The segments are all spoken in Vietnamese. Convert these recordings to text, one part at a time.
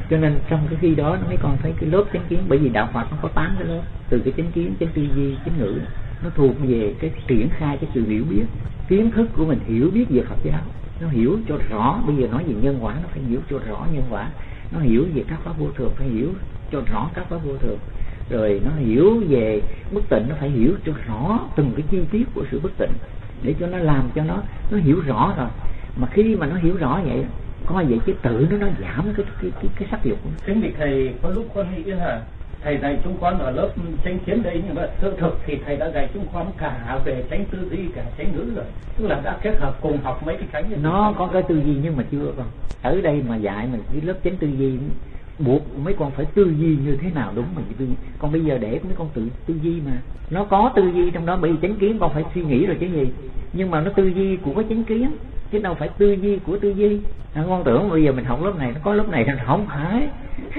Cho nên trong cái khi đó mấy con thấy cái lớp chánh kiến, bởi vì đạo Phật nó có 8 cái lớp, từ cái chánh kiến, chánh tư duy, chánh ngữ, nó thuộc về cái triển khai cái sự hiểu biết, kiến thức của mình hiểu biết về Phật giáo, nó hiểu cho rõ. Bây giờ nói về nhân quả, nó phải hiểu cho rõ nhân quả, nó hiểu về các pháp vô thường, phải hiểu cho rõ các pháp vô thường, rồi nó hiểu về bất tịnh, nó phải hiểu cho rõ từng cái chi tiết của sự bất tịnh, để cho nó làm cho nó hiểu rõ rồi. Mà khi mà nó hiểu rõ vậy, coi vậy chứ tự nó giảm cái sắc dục. Chính vì thầy có lúc con nghĩ là thầy dạy chúng con ở lớp chánh kiến đây, nhưng mà sự thực thì thầy đã dạy chúng con cả về chánh tư duy cả chánh ngữ rồi, tức là đã kết hợp cùng học mấy cái chánh. Nó có cái tư duy nhưng mà chưa còn. Ở đây mà dạy mình cái lớp chánh tư duy, buộc mấy con phải tư duy như thế nào đúng mình tư duy. Còn bây giờ để mấy con tự tư duy mà nó có tư duy trong đó, bởi vì chánh kiến con phải suy nghĩ rồi chứ gì, nhưng mà nó tư duy của cái chánh kiến chứ đâu phải tư duy của tư duy. Con tưởng bây giờ mình học lớp này nó có lớp này, nó không phải.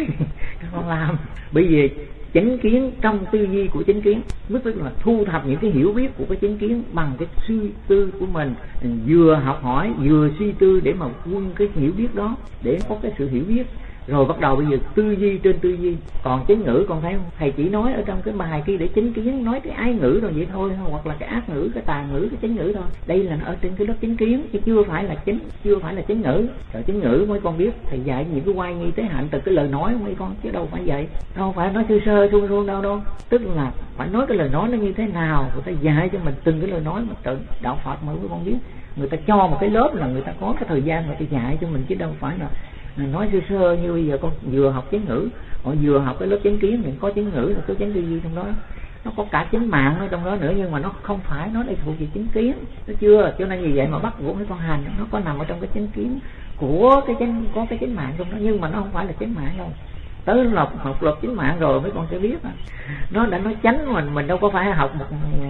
Con làm bây giờ chánh kiến trong tư duy của chánh kiến, tức là thu thập những cái hiểu biết của cái chánh kiến bằng cái suy tư của mình, vừa học hỏi vừa suy tư để mà quân cái hiểu biết đó, để có cái sự hiểu biết, rồi bắt đầu bây giờ tư duy trên tư duy. Còn chánh ngữ con thấy không, thầy chỉ nói ở trong cái bài kia để chánh kiến, nói cái ái ngữ rồi vậy thôi, hoặc là cái ác ngữ, cái tà ngữ, cái chánh ngữ thôi. Đây là nó ở trên cái lớp chánh kiến chứ chưa phải là chánh ngữ. Rồi chánh ngữ mấy con biết thầy dạy những cái oai nghi tế hạnh từ cái lời nói của mấy con, chứ đâu phải vậy, đâu phải nói sơ sơ suông suông đâu. Tức là phải nói cái lời nói nó như thế nào, người ta dạy cho mình từng cái lời nói. Mà tự đạo Phật mà mấy con biết, người ta cho một cái lớp là người ta có cái thời gian người ta dạy cho mình, chứ đâu phải là nói sơ sơ như bây giờ con vừa học chánh ngữ, họ vừa học cái lớp chánh kiến, mình có chánh ngữ, có chánh tư duy trong đó, nó có cả chánh mạng ở trong đó nữa, nhưng mà nó không phải nó đây thuộc về chánh kiến, nó chưa. Cho nên vì vậy mà bắt buộc mấy con hành nó có nằm ở trong cái chánh kiến của cái chánh, có cái chánh mạng trong đó, nhưng mà nó không phải là chánh mạng đâu. Tới học luật chánh mạng rồi mấy con sẽ biết nó đã nói chánh, mình đâu có phải học một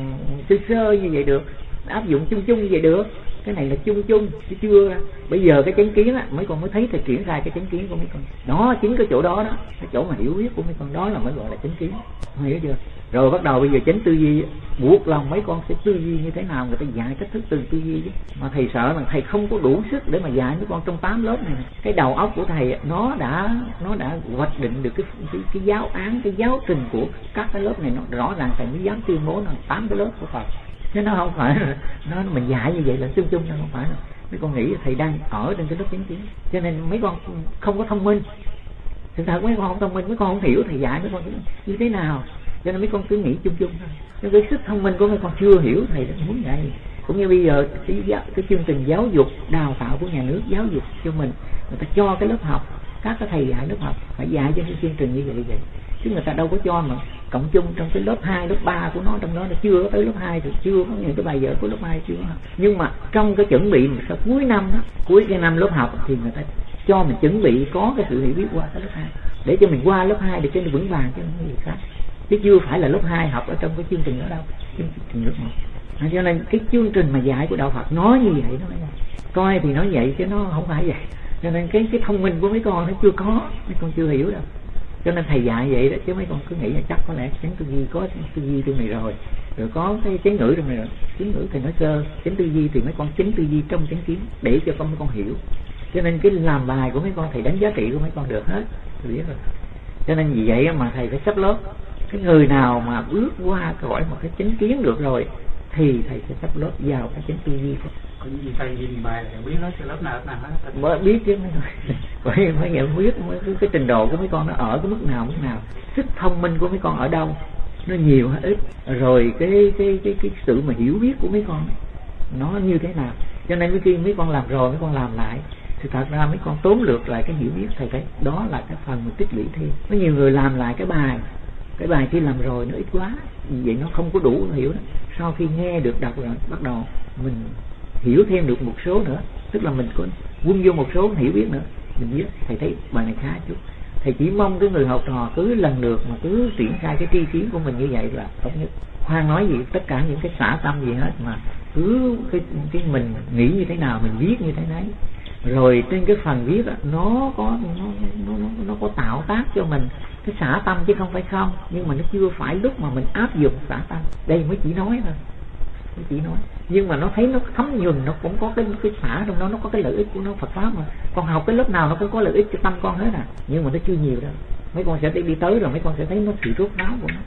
sơ sơ như vậy được, áp dụng chung chung như vậy được. Cái này là chung chứ chưa. Bây giờ cái chánh kiến á, mấy con mới thấy thầy triển khai cái chánh kiến của mấy con đó, chính cái chỗ đó cái chỗ mà hiểu biết của mấy con đó là mới gọi là chánh kiến, hiểu chưa? Rồi bắt đầu bây giờ chánh tư duy, buộc lòng mấy con sẽ tư duy như thế nào, người ta dạy cách thức từng tư duy chứ. Mà thầy sợ là thầy không có đủ sức để mà dạy mấy con trong 8 lớp này. Cái đầu óc của thầy nó đã hoạch định được cái giáo án, cái giáo trình của các cái lớp này, nó rõ ràng thầy mới dám tuyên bố là 8 cái lớp của Phật, chứ nó không phải nó mình dạy như vậy là chung chung, nó không phải. Mấy con nghĩ thầy đang ở trên cái lớp chánh kiến, cho nên mấy con không có thông minh. Thực sự mấy con không thông minh, mấy con không hiểu thầy dạy mấy con như thế nào, cho nên mấy con cứ nghĩ chung chung thôi. Nhưng cái sức thông minh của mấy con chưa hiểu thầy muốn dạy. Cũng như bây giờ cái chương trình giáo dục đào tạo của nhà nước giáo dục cho mình, người ta cho cái lớp học, các cái thầy dạy lớp học phải dạy cho cái chương trình như vậy, chứ người ta đâu có cho mà cộng chung trong cái lớp 2, lớp 3 của nó, trong đó nó chưa có tới lớp 2 thì chưa có những cái bài vở của lớp 2 chưa. Nhưng mà trong cái chuẩn bị sau cuối năm đó, cuối cái năm lớp học thì người ta cho mình chuẩn bị có cái sự hiểu biết qua cái lớp 2, để cho mình qua lớp 2 để cho nó vững vàng chứ không có gì khác. Chứ chưa phải là lớp 2 học ở trong cái chương trình đó đâu, chương trình lớp 1. Cho nên cái chương trình mà dạy của đạo Phật nói như vậy, nó coi thì nói vậy chứ nó không phải vậy. Cho nên cái thông minh của mấy con nó chưa có, mấy con chưa hiểu đâu. Cho nên thầy dạy vậy đó, chứ mấy con cứ nghĩ là chắc có lẽ chánh tư duy có tư duy trong này rồi có cái chánh ngữ trong này rồi. Chánh ngữ thì nói sơ, chánh tư duy thì mấy con chánh tư duy trong chánh kiến để cho mấy con hiểu. Cho nên cái làm bài của mấy con thầy đánh giá trị của mấy con được hết, thầy biết rồi. Cho nên vì vậy mà thầy phải sắp lớp. Cái người nào mà bước qua khỏi một cái chánh kiến được rồi thì thầy sẽ sắp lớp vào cái chánh tư duy. Còn gì thầy nhìn bài thầy biết nói lớp nào hết. Mới biết chứ phải nhận biết cái trình độ của mấy con nó ở cái mức nào, sức thông minh của mấy con ở đâu, nó nhiều hay ít, rồi cái sự mà hiểu biết của mấy con nó như thế nào. Cho nên khi mấy con làm rồi mấy con làm lại thì thật ra mấy con tóm lược lại cái hiểu biết, thầy thấy đó là cái phần mình tích lũy thêm. Có nhiều người làm lại cái bài kia làm rồi nó ít quá, vì vậy nó không có đủ hiểu đó. Sau khi nghe được đọc rồi bắt đầu mình hiểu thêm được một số nữa, tức là mình có quân vô một số hiểu biết nữa, mình biết thầy thấy bài này khá chút. Thầy chỉ mong cái người học trò cứ lần lượt mà cứ triển khai cái tri kiến của mình như vậy là tốt nhất. Khoan nói gì tất cả những cái xả tâm gì hết, mà cứ cái mình nghĩ như thế nào mình viết như thế đấy. Rồi trên cái phần viết đó, nó có tạo tác cho mình cái xả tâm chứ không phải không, nhưng mà nó chưa phải lúc mà mình áp dụng xả tâm. Đây mới chỉ nói thôi, nó chỉ nói, nhưng mà nó thấy nó thấm nhuần, nó cũng có cái xả trong đó, nó có cái lợi ích của nó Phật pháp mà. Con học cái lớp nào nó cũng có lợi ích cho tâm con hết à, nhưng mà nó chưa nhiều đâu. Mấy con sẽ đi tới rồi mấy con sẽ thấy nó sự rốt ráo của nó.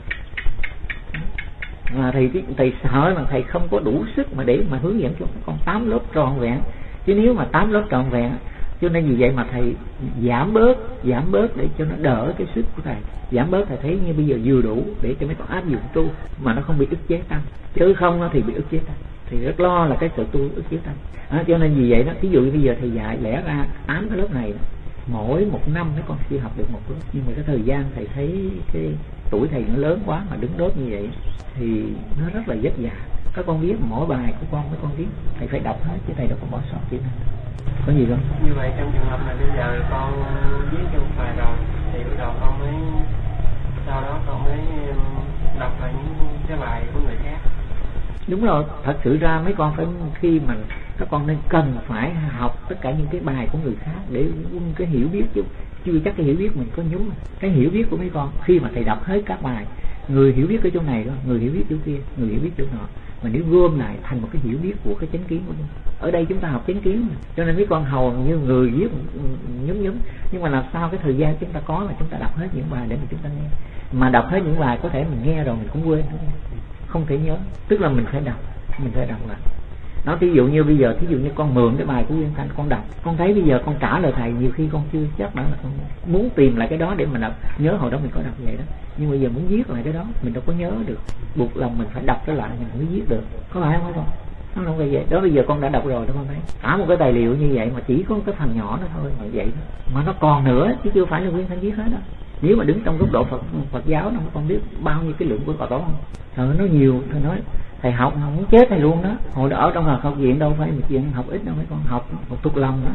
Mà thầy sợ mà thầy không có đủ sức mà để mà hướng dẫn cho con 8 lớp trọn vẹn. Chứ nếu mà 8 lớp trọn vẹn, cho nên vì vậy mà thầy giảm bớt để cho nó đỡ cái sức của thầy. Giảm bớt thầy thấy như bây giờ vừa đủ để cho mấy con áp dụng tu mà nó không bị ức chế tâm. Chứ không thì bị ức chế tâm. Thì rất lo là cái sự tu ức chế tâm. Cho nên vì vậy đó, ví dụ như bây giờ thầy dạy lẽ ra 8 cái lớp này, mỗi một năm mấy con chỉ học được một lớp. Nhưng mà cái thời gian thầy thấy cái tuổi thầy nó lớn quá mà đứng đốt như vậy thì nó rất là vất vả. Các con biết mỗi bài của con mấy con biết thầy phải đọc hết chứ thầy đâu có bỏ sót chữ nào. Có gì không? Như vậy trong trường hợp này bây giờ con viết trong bài rồi thì bắt đầu con mới sau đó con mới đọc lại những cái bài của người khác. Đúng rồi, thật sự ra mấy con phải khi mà các con nên cần phải học tất cả những cái bài của người khác để cái hiểu biết, chứ chưa chắc cái hiểu biết mình có nhúng. Cái hiểu biết của mấy con khi mà thầy đọc hết các bài, người hiểu biết ở chỗ này đó, người hiểu biết chỗ kia, người hiểu biết chỗ nọ, mà nếu gom lại thành một cái hiểu biết của cái chánh kiến của chúng. Ở đây chúng ta học chánh kiến mà. Cho nên mấy con hầu như người viết nhúm, nhưng mà làm sao cái thời gian chúng ta có là chúng ta đọc hết những bài để mà chúng ta nghe. Mà đọc hết những bài có thể mình nghe rồi mình cũng quên, không thể nhớ. Tức là mình phải đọc lại. Nó ví dụ như bây giờ, thí dụ như con mượn cái bài của Nguyên Thanh con đọc, con thấy bây giờ con trả lời thầy nhiều khi con chưa chắc đã là con muốn tìm lại cái đó để mà đọc, nhớ hồi đó mình có đọc vậy đó. Nhưng bây giờ muốn viết lại cái đó mình đâu có nhớ được, buộc lòng mình phải đọc cái lại mình mới viết được, có phải không con? Nó không phải vậy đó. Bây giờ con đã đọc rồi đó, con thấy cả một cái tài liệu như vậy mà chỉ có cái phần nhỏ đó thôi mà vậy đó. Mà nó còn nữa chứ chưa phải là Nguyên Thanh viết hết đó. Nếu mà đứng trong góc độ Phật giáo nó con biết bao nhiêu cái lượng của Phật tổ không? Nó nhiều, thầy nói thầy học mà muốn chết thầy luôn đó. Hồi đó ở trong học viện đâu phải một chuyện học ít đâu, mấy con học thuộc lòng đó.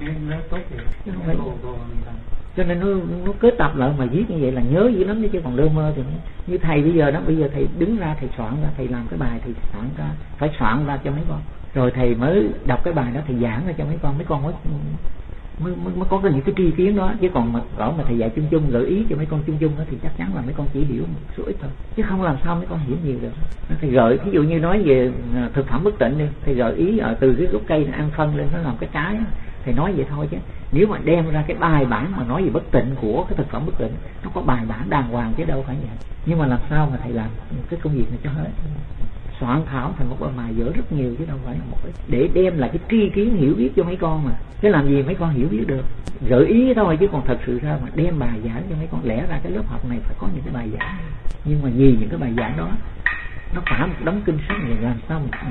Cho nên nó kết tập lại mà viết như vậy là nhớ dữ lắm chứ còn lơ mơ thì như thầy bây giờ đó, bây giờ thầy đứng ra thầy soạn ra, thầy làm cái bài thầy soạn ra, phải soạn ra cho mấy con, rồi thầy mới đọc cái bài đó thầy giảng ra cho mấy con mới có những cái tri kiến đó. Chứ còn mà thầy dạy chung gợi ý cho mấy con chung đó thì chắc chắn là mấy con chỉ hiểu một số ít thôi, chứ không làm sao mấy con hiểu nhiều được. Thầy gợi ví dụ như nói về thực phẩm bất tịnh đi, thầy gợi ý từ cái gốc cây ăn phân lên nó làm cái trái, thầy nói vậy thôi. Chứ nếu mà đem ra cái bài bản mà nói về bất tịnh của cái thực phẩm bất tịnh, nó có bài bản đàng hoàng chứ đâu phải vậy. Nhưng mà làm sao mà thầy làm cái công việc này cho hết, soạn thảo thành một bài vở rất nhiều chứ đâu phải một ít, để đem lại cái tri kiến hiểu biết cho mấy con mà. Chứ làm gì mấy con hiểu biết được, gợi ý thôi chứ còn thật sự ra mà đem bài giảng cho mấy con, lẽ ra cái lớp học này phải có những cái bài giảng. Nhưng mà vì những cái bài giảng đó nó cả một đống kinh sách này, làm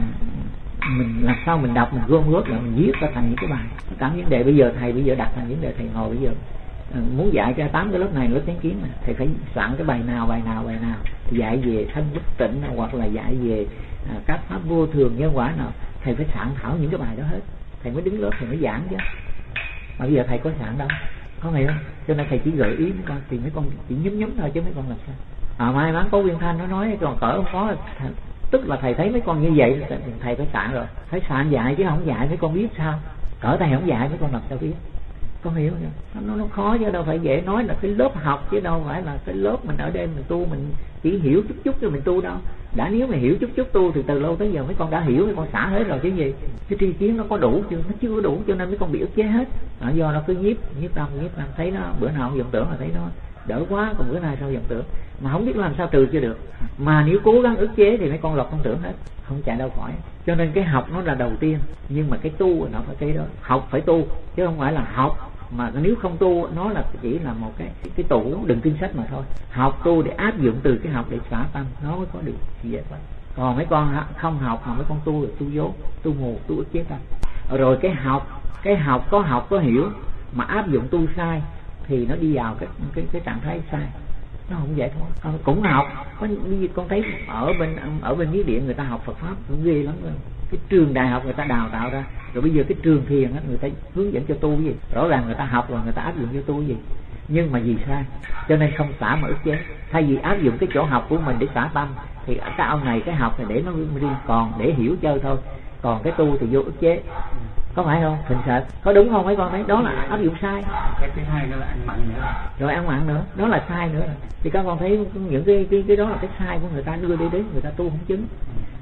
sao mình đọc, mình gom góp lại, mình viết ra thành những cái bài. Cả vấn đề bây giờ thầy đặt thành vấn đề thầy ngồi bây giờ muốn dạy ra 8 cái lớp này, lớp chánh kiến này, thầy phải soạn cái bài nào dạy về thân bất tịnh, hoặc là dạy về các pháp vô thường nhân quả nào, thầy phải soạn thảo những cái bài đó hết, thầy mới đứng lớp thầy mới giảng chứ. Mà bây giờ thầy có soạn đâu, có hiểu không? Cho nên thầy chỉ gợi ý mấy con, thì mấy con chỉ nhúm thôi chứ mấy con làm sao. May mắn có Nguyên Thanh nó nói, còn cỡ không có, tức là thầy thấy mấy con như vậy thầy phải soạn rồi, phải soạn dạy chứ không dạy mấy con biết sao. Cỡ thầy không dạy mấy con làm sao biết, con hiểu không? Nó khó chứ đâu phải dễ. Nói là cái lớp học chứ đâu phải là cái lớp mình ở đây mình tu, mình chỉ hiểu chút rồi mình tu đâu. Đã nếu mà hiểu chút tu thì từ lâu tới giờ mấy con đã hiểu, mấy con xả hết rồi chứ gì. Cái tri kiến nó có đủ chưa? Nó chưa đủ, cho nên mấy con bị ức chế hết. Do nó cứ nhiếp tâm thấy nó bữa nào không vọng tưởng là thấy nó đỡ quá, còn bữa nay sao vọng tưởng mà không biết làm sao trừ cho được. Mà nếu cố gắng ức chế thì mấy con lọt không tưởng hết, không chạy đâu khỏi. Cho nên cái học nó là đầu tiên, nhưng mà cái tu nó phải cái đó. Học phải tu chứ không phải là học mà nếu không tu nó là chỉ là một cái tủ đựng kinh sách mà thôi. Học tu để áp dụng từ cái học để xả tâm, nó mới có được gì vậy. Còn mấy con không học mà mấy con tu là tu dốt, tu mù, tu ức chế tâm. Rồi cái học có hiểu mà áp dụng tu sai thì nó đi vào cái trạng thái sai, nó không vậy thôi. Cũng học, có con thấy ở bên Miến Điện người ta học Phật pháp cũng ghê lắm rồi. Cái trường đại học người ta đào tạo ra, rồi bây giờ cái trường thiền á người ta hướng dẫn cho tu cái gì, rõ ràng người ta học rồi người ta áp dụng cho tu cái gì, nhưng mà vì sai cho nên không xả mà ức chế. Thay vì áp dụng cái chỗ học của mình để xả tâm thì cái ông này cái học này để nó riêng, còn để hiểu chơi thôi, còn cái tu thì vô ức chế. Có phải không? Thịnh sợ có đúng không mấy con thấy? Đó là áp dụng sai. Cái thứ hai đó là ăn mặn nữa. Rồi ăn mặn nữa, đó là sai nữa. Thì các con thấy những cái đó là cái sai của người ta đưa đi đến người ta tu không chứng.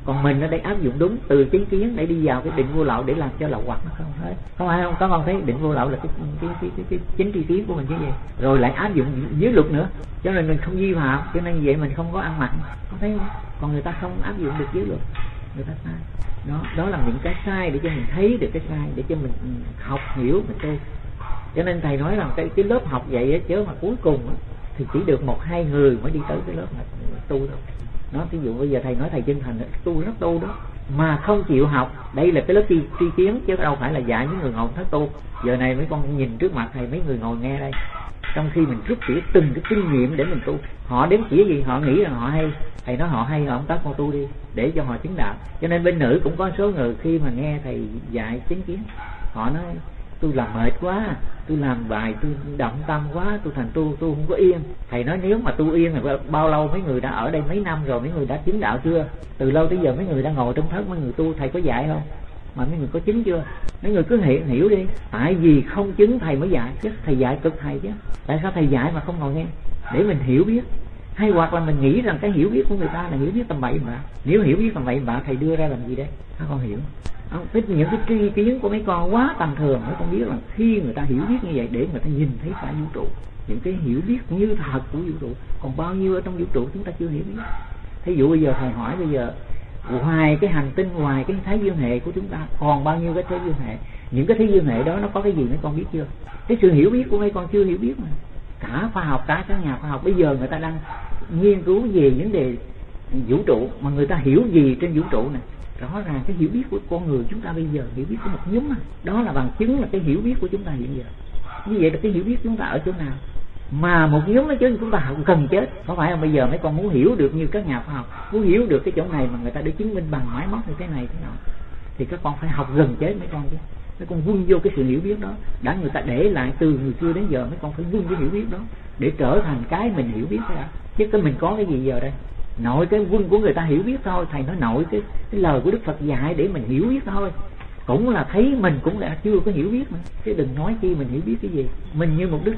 Còn mình ở đây áp dụng đúng từ chánh kiến để đi vào cái định vô lậu để làm cho lậu hoặc nó không hết. Không ai không có con thấy định vô lậu là cái chính tri kiến của mình chứ gì, rồi lại áp dụng dưới luật nữa, cho nên mình không vi phạm, cho nên vậy mình không có ăn mặn, có thấy không? Còn người ta không áp dụng được dưới luật, người ta sai. Đó là những cái sai để cho mình thấy được cái sai, để cho mình học hiểu mình tu. Cho nên thầy nói rằng cái lớp học vậy á, chứ mà cuối cùng á, thì chỉ được 1-2 người mới đi tới cái lớp này tu thôi. Nó ví dụ bây giờ thầy nói thầy chân thành tu rất tu đó, mà không chịu học. Đây là cái lớp tri kiến chứ đâu phải là dạy những người ngồi thất tu. Giờ này mấy con nhìn trước mặt thầy, mấy người ngồi nghe đây, trong khi mình rút tỉa từng cái kinh nghiệm để mình tu. Họ đếm tỉa gì họ nghĩ là họ hay, thầy nói họ hay, họ không tác con tu đi để cho họ chứng đạo. Cho nên bên nữ cũng có số người khi mà nghe thầy dạy chánh kiến, họ nói tôi làm mệt quá, tôi làm bài tôi động tâm quá, tôi thành tu không có yên. Thầy nói nếu mà tu yên thì bao lâu, mấy người đã ở đây mấy năm rồi, mấy người đã chứng đạo chưa? Từ lâu tới giờ mấy người đã ngồi trong thất, mấy người tu thầy có dạy không? Mà mấy người có chứng chưa? Mấy người cứ hiểu đi. Tại vì không chứng thầy mới dạy chứ, thầy dạy cực thầy chứ. Tại sao thầy dạy mà không ngồi nghe để mình hiểu biết? Hay hoặc là mình nghĩ rằng cái hiểu biết của người ta là hiểu biết tầm bậy mà. Nếu hiểu biết tầm bậy bạ thầy đưa ra làm gì đấy? Các con hiểu không? Những cái tri kiến của mấy con quá tầm thường, mấy con biết là khi người ta hiểu biết như vậy để người ta nhìn thấy cả vũ trụ, những cái hiểu biết như thật của vũ trụ. Còn bao nhiêu ở trong vũ trụ chúng ta chưa hiểu biết. Thí dụ bây giờ thầy hỏi, bây giờ ngoài cái hành tinh, ngoài cái thái dương hệ của chúng ta còn bao nhiêu cái thế dương hệ? Những cái thế dương hệ đó nó có cái gì mấy con biết chưa? Cái sự hiểu biết của mấy con chưa hiểu biết mà. Cả khoa học, cả các nhà khoa học bây giờ người ta đang nghiên cứu về vấn đề vũ trụ, mà người ta hiểu gì trên vũ trụ này? Rõ ràng cái hiểu biết của con người chúng ta bây giờ hiểu biết của một nhóm mà. Đó là bằng chứng là cái hiểu biết của chúng ta hiện giờ. Như vậy là cái hiểu biết chúng ta ở chỗ nào? Mà một nhóm nói chứ chúng ta cần chết, có phải không? Bây giờ mấy con muốn hiểu được như các nhà khoa học, muốn hiểu được cái chỗ này mà người ta để chứng minh bằng máy móc như thế này thế nào, thì các con phải học gần chết mấy con chứ. Mấy con vun vô cái sự hiểu biết đó, đã người ta để lại từ người xưa đến giờ, mấy con phải vun cái hiểu biết đó để trở thành cái mình hiểu biết thôi. Chứ cái mình có cái gì giờ đây? Nội cái vun của người ta hiểu biết thôi. Thầy nói nội cái lời của Đức Phật dạy để mình hiểu biết thôi, cũng là thấy mình cũng là chưa có hiểu biết mà. Chứ đừng nói chi mình hiểu biết cái gì. Mình như một đứa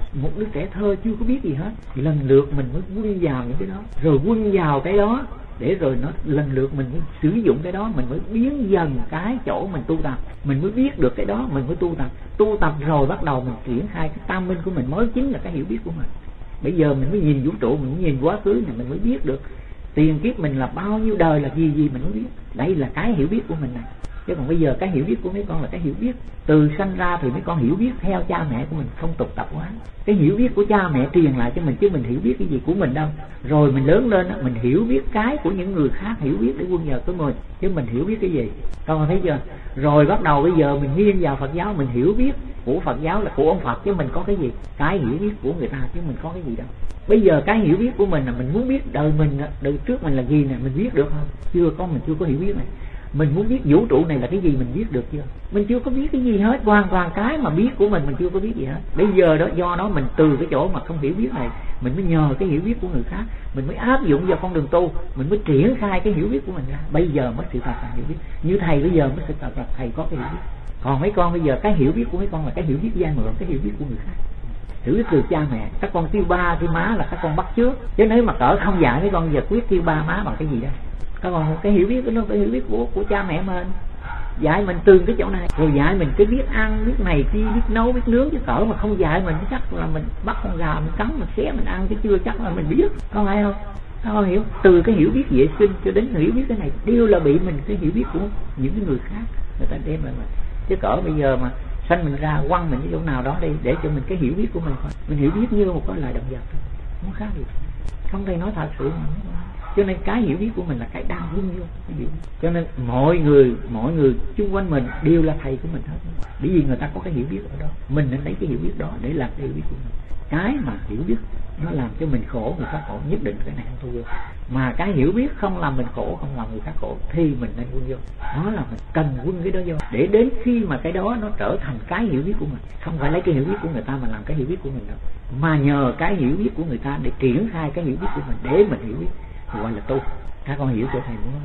trẻ thơ chưa có biết gì hết, thì lần lượt mình mới vun vào những cái đó, rồi vun vào cái đó để rồi nó lần lượt mình mới sử dụng cái đó, mình mới biến dần cái chỗ mình tu tập, mình mới biết được cái đó, mình mới tu tập rồi bắt đầu mình triển khai cái tam minh của mình, mới chính là cái hiểu biết của mình. Bây giờ mình mới nhìn vũ trụ, mình mới nhìn quá khứ này, mình mới biết được tiền kiếp mình là bao nhiêu đời là gì mình mới biết. Đây là cái hiểu biết của mình này. Chứ còn bây giờ cái hiểu biết của mấy con là cái hiểu biết từ sanh ra, thì mấy con hiểu biết theo cha mẹ của mình, không tục tập quán. Cái hiểu biết của cha mẹ truyền lại cho mình, chứ mình hiểu biết cái gì của mình đâu. Rồi mình lớn lên mình hiểu biết cái của những người khác hiểu biết để quân nhờ tới mình, chứ mình hiểu biết cái gì? Con thấy chưa? Rồi bắt đầu bây giờ mình nghiêng vào Phật giáo, mình hiểu biết của Phật giáo là của ông Phật, chứ mình có cái gì? Cái hiểu biết của người ta chứ mình có cái gì đâu. Bây giờ cái hiểu biết của mình là mình muốn biết đời mình, đời trước mình là gì nè, mình biết được không? Mình chưa có hiểu biết này. Mình muốn biết vũ trụ này là cái gì mình biết được chưa? Mình chưa có biết cái gì hết, hoàn toàn cái mà biết của mình chưa có biết gì hết. Bây giờ đó do đó mình từ cái chỗ mà không hiểu biết này, mình mới nhờ cái hiểu biết của người khác, mình mới áp dụng vào con đường tu, mình mới triển khai cái hiểu biết của mình ra. Bây giờ mới sự thật là hiểu biết. Như thầy bây giờ mới sự thật là thầy có cái hiểu biết. Còn mấy con bây giờ cái hiểu biết của mấy con là cái hiểu biết vay mượn, cái hiểu biết của người khác. Thử từ cha mẹ, các con kêu ba kêu má là các con bắt chước, chứ nếu mà cỡ không dạy mấy con giờ quyết kêu ba má bằng cái gì đó. Các con cái hiểu biết nó, cái hiểu biết của cha mẹ mình dạy mình từ cái chỗ này, rồi dạy mình cái biết ăn, biết này kia, biết nấu, biết nướng, chứ cỡ mà không dạy mình chắc là mình bắt con gà mình cắn mình xé mình ăn, chứ chưa chắc là mình biết. Con hay không? Các con hiểu? Từ cái hiểu biết vệ sinh cho đến hiểu biết cái này đều là bị mình cái hiểu biết của những cái người khác người ta đem lại mình. Chứ cỡ bây giờ mà sanh mình ra quăng mình cái chỗ nào đó đi để cho mình cái hiểu biết của mình thôi, mình hiểu biết như một cái loài động vật thôi, không khác gì. Không thể nói thật sự mà. Cho nên cái hiểu biết của mình là cái đang vun vô cái hiểu. Cho nên mọi người xung quanh mình đều là thầy của mình hết, bởi vì người ta có cái hiểu biết ở đó, mình nên lấy cái hiểu biết đó để làm cái hiểu biết của mình. Cái mà hiểu biết nó làm cho mình khổ, người khác khổ, nhất định cái này không tu vô. Mà cái hiểu biết không làm mình khổ, không làm người khác khổ thì mình nên quân vô. Đó là mình cần quân cái đó vô, để đến khi mà cái đó nó trở thành cái hiểu biết của mình. Không phải lấy cái hiểu biết của người ta mà làm cái hiểu biết của mình đâu, mà nhờ cái hiểu biết của người ta để triển khai cái hiểu biết của mình, để mình hiểu biết, gọi là tu. Các con hiểu chỗ thầy muốn không?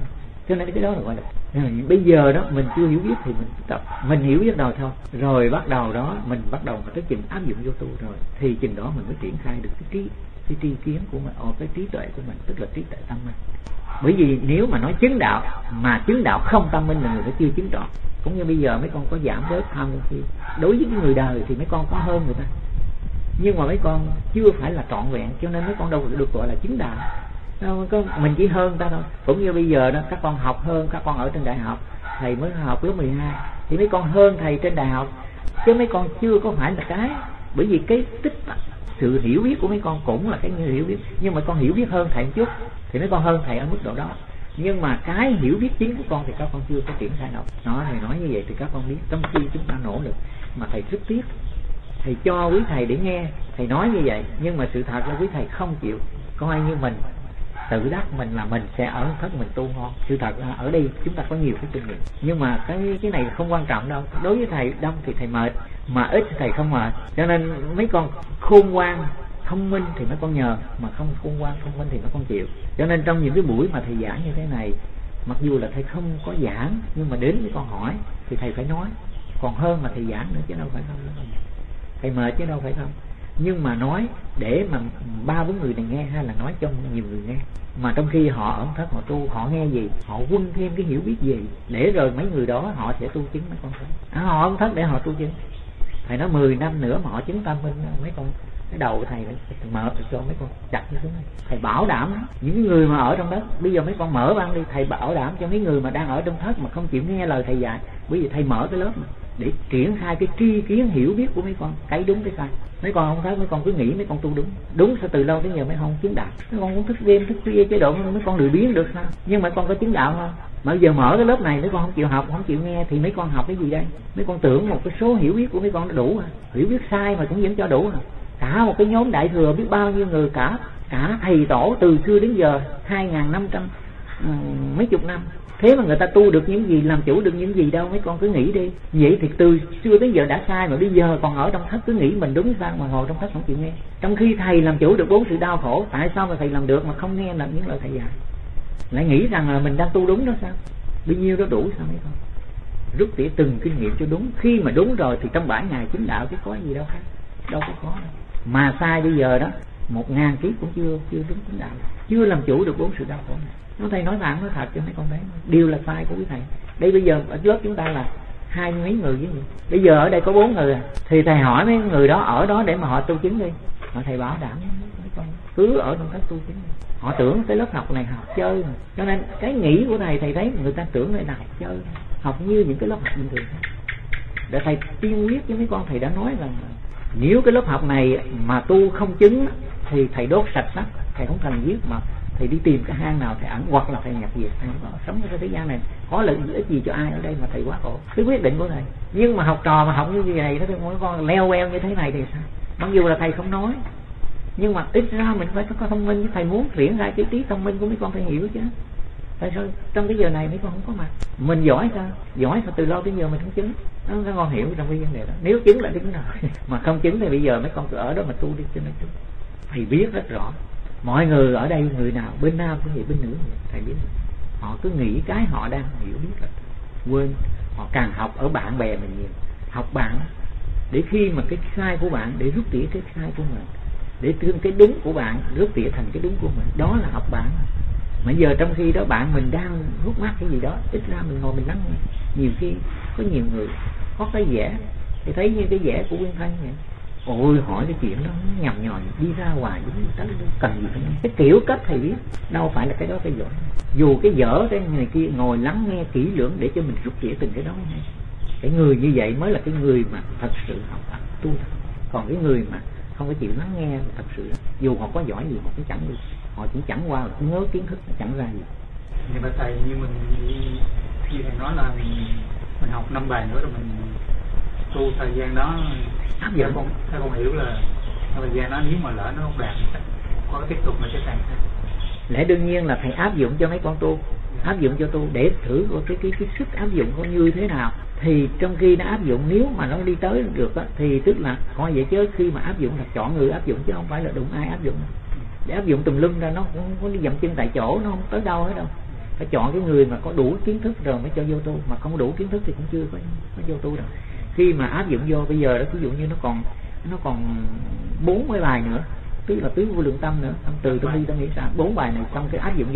Cho nên cái đó là gọi là bây giờ đó mình chưa hiểu biết thì mình tập, mình hiểu biết rồi thôi, rồi bắt đầu đó mình bắt đầu mà tới chừng áp dụng vô tu rồi thì chừng đó mình mới triển khai được cái tri kiến của mình, cái trí tuệ của mình, tức là trí tuệ tâm minh. Bởi vì nếu mà nói chứng đạo mà chứng đạo không tâm minh là người ta chưa chứng trọn. Cũng như bây giờ mấy con có giảm bớt tham sân si, đối với cái người đời thì mấy con có hơn người ta, nhưng mà mấy con chưa phải là trọn vẹn, cho nên mấy con đâu được gọi là chứng đạo. Mình chỉ hơn ta thôi. Cũng như bây giờ đó các con học hơn, các con ở trên đại học, thầy mới học lớp 12 thì mấy con hơn thầy trên đại học, chứ mấy con chưa có phải là cái, bởi vì cái tích sự hiểu biết của mấy con cũng là cái hiểu biết, nhưng mà con hiểu biết hơn thầy một chút thì mấy con hơn thầy ở mức độ đó, nhưng mà cái hiểu biết chính của con thì các con chưa có triển khai đâu. Thầy nói như vậy thì các con biết trong khi chúng ta nỗ lực mà thầy rất tiếc, thầy cho quý thầy để nghe thầy nói như vậy, nhưng mà sự thật là quý thầy không chịu, coi như mình tự đắc mình là mình sẽ ở thất mình tu ngon. Sự thật là ở đây chúng ta có nhiều cái kinh nghiệm, nhưng mà cái này không quan trọng đâu. Đối với thầy đông thì thầy mệt, mà ít thì thầy không mệt, cho nên mấy con khôn ngoan thông minh thì mấy con nhờ, mà không khôn ngoan thông minh thì mấy con chịu. Cho nên trong những cái buổi mà thầy giảng như thế này, mặc dù là thầy không có giảng, nhưng mà đến với con hỏi thì thầy phải nói, còn hơn mà thầy giảng nữa chứ đâu phải không. Thầy mệt chứ đâu phải không, nhưng mà nói để mà 3-4 người này nghe, hay là nói cho nhiều người nghe, mà trong khi họ ở thất họ tu, họ nghe gì, họ quân thêm cái hiểu biết gì, để rồi mấy người đó họ sẽ tu chứng mấy con thấy. Họ ở thất để họ tu chứng. Thầy nói 10 năm nữa mà họ chứng tâm minh, mấy con cái đầu thầy phải mở cho mấy con chặt như thế này. Thầy bảo đảm những người mà ở trong đất, bây giờ mấy con mở băng đi, thầy bảo đảm cho mấy người mà đang ở trong thất mà không chịu nghe lời thầy dạy, bởi vì thầy mở cái lớp mà để triển khai cái tri kiến hiểu biết của mấy con, cái đúng cái sai. Mấy con không thấy, mấy con cứ nghĩ mấy con tu đúng sao từ lâu tới giờ mấy con chứng đạo. Mấy con cũng thức đêm thức khuya chế độ, mấy con lười biếng được sao? Nhưng mấy con có chứng đạo không? Mà giờ mở cái lớp này mấy con không chịu học, không chịu nghe thì mấy con học cái gì đây? Mấy con tưởng một cái số hiểu biết của mấy con đã đủ à? Hiểu biết sai mà cũng vẫn cho đủ à? Cả một cái nhóm đại thừa biết bao nhiêu người, cả thầy tổ từ xưa đến giờ 2.500 mấy chục năm, thế mà người ta tu được những gì, làm chủ được những gì đâu. Mấy con cứ nghĩ đi, vậy thì từ xưa tới giờ đã sai mà bây giờ còn ở trong thất cứ nghĩ mình đúng sao mà ngồi trong thất không chịu nghe. Trong khi thầy làm chủ được 4 sự đau khổ, tại sao mà thầy làm được mà không nghe là những lời thầy dạy, lại nghĩ rằng là mình đang tu đúng đó sao? Bao nhiêu đó đủ sao mấy con? Rút tỉa từng kinh nghiệm cho đúng, khi mà đúng rồi thì trong 7 ngày chứng đạo chứ có gì đâu khác, đâu có đâu. Mà sai bây giờ đó 1000 ký cũng chưa đúng chứng đạo, chưa làm chủ được 4 sự đau khổ này. Nó thầy nói thẳng nói thật cho mấy con thấy, điều là sai của quý thầy. Đây bây giờ ở lớp chúng ta là 20 mấy người với người, bây giờ ở đây có 4 người thì thầy hỏi mấy người đó ở đó để mà họ tu chứng đi, mà thầy bảo đảm mấy con cứ ở trong các tu chứng đi. Họ tưởng cái lớp học này học chơi mà. Cho nên cái nghĩ của thầy thấy người ta tưởng đây là học chơi, học như những cái lớp học bình thường. Để thầy tiên quyết với mấy con, thầy đã nói rằng nếu cái lớp học này mà tu không chứng thì thầy đốt sạch sắc, thầy không cần giết mà thầy đi tìm cái hang nào thầy ẩn, hoặc là thầy nhập diệt. Thầy sống trong thế gian này có lợi ích gì cho ai ở đây mà thầy quá khổ. Cái quyết định của thầy. Nhưng mà học trò mà học như vậy đó, mỗi con leo queo như thế này thì sao? Mặc dù là thầy không nói, nhưng mà ít ra mình phải có thông minh. Thầy muốn triển khai cái trí thông minh của mấy con phải hiểu chứ. Tại sao trong cái giờ này mấy con không có mặt? Mình giỏi sao? Giỏi sao từ lâu tới giờ mình không chứng? Các con hiểu trong cái vấn đề đó. Nếu chứng là chứng rồi, mà không chứng thì bây giờ mấy con cứ ở đó mà tu đi cho nó chứng. Thầy biết rất rõ. Mọi người ở đây, người nào bên nam cũng vậy, bên nữ cũng vậy, thầy biết. Họ cứ nghĩ cái họ đang hiểu biết rồi, quên. Họ càng học ở bạn bè mình nhiều, học bạn để khi mà cái sai của bạn để rút tỉa cái sai của mình, để thương cái đúng của bạn rút tỉa thành cái đúng của mình, đó là học bạn. Mà giờ trong khi đó bạn mình đang hút mắt cái gì đó, ít ra mình ngồi mình lắng nghe. Nhiều khi có nhiều người có cái vẽ thì thấy như cái vẽ của Quyên Thanh vậy, ôi hỏi cái chuyện đó nhầm nhòi đi ra ngoài đúng cần gì phải nghe. Cái kiểu cách thầy biết đâu phải là cái đó cái giỏi, dù cái dở cái người kia ngồi lắng nghe kỹ lưỡng để cho mình rút tỉa từng cái đó. Cái người như vậy mới là cái người mà thật sự học tập tu thật. Còn cái người mà không có chịu lắng nghe thật sự, dù họ có giỏi gì họ cũng chẳng được, họ chỉ chẳng qua là ngớ kiến thức, chẳng ra gì. Nhưng mà thầy, như mình như thầy nói là mình học 5 bài nữa rồi mình tu thời gian đó áp dụng. Theo con hiểu là thời gian đó nếu mà lỡ nó không đạt có cái tiếp tục là sẽ càng lẽ đương nhiên là thầy áp dụng cho mấy con tu, áp dụng cho tu để thử cái sức áp dụng có như thế nào. Thì trong khi nó áp dụng, nếu mà nó đi tới được á, thì tức là coi vậy chứ khi mà áp dụng là chọn người áp dụng chứ không phải là đụng ai áp dụng. Để áp dụng tùm lum ra nó cũng không có đi dậm chân tại chỗ, nó không tới đâu hết đâu. phải chọn cái người mà có đủ kiến thức rồi mới cho vô tu, mà không đủ kiến thức thì cũng chưa có vô tu đâu. Khi mà áp dụng vô bây giờ đó, ví dụ như nó còn 40 bài nữa, tức là tứ vô lượng tâm nữa, tâm từ tâm đi tâm nghĩ sao, 4 bài này xong cái áp dụng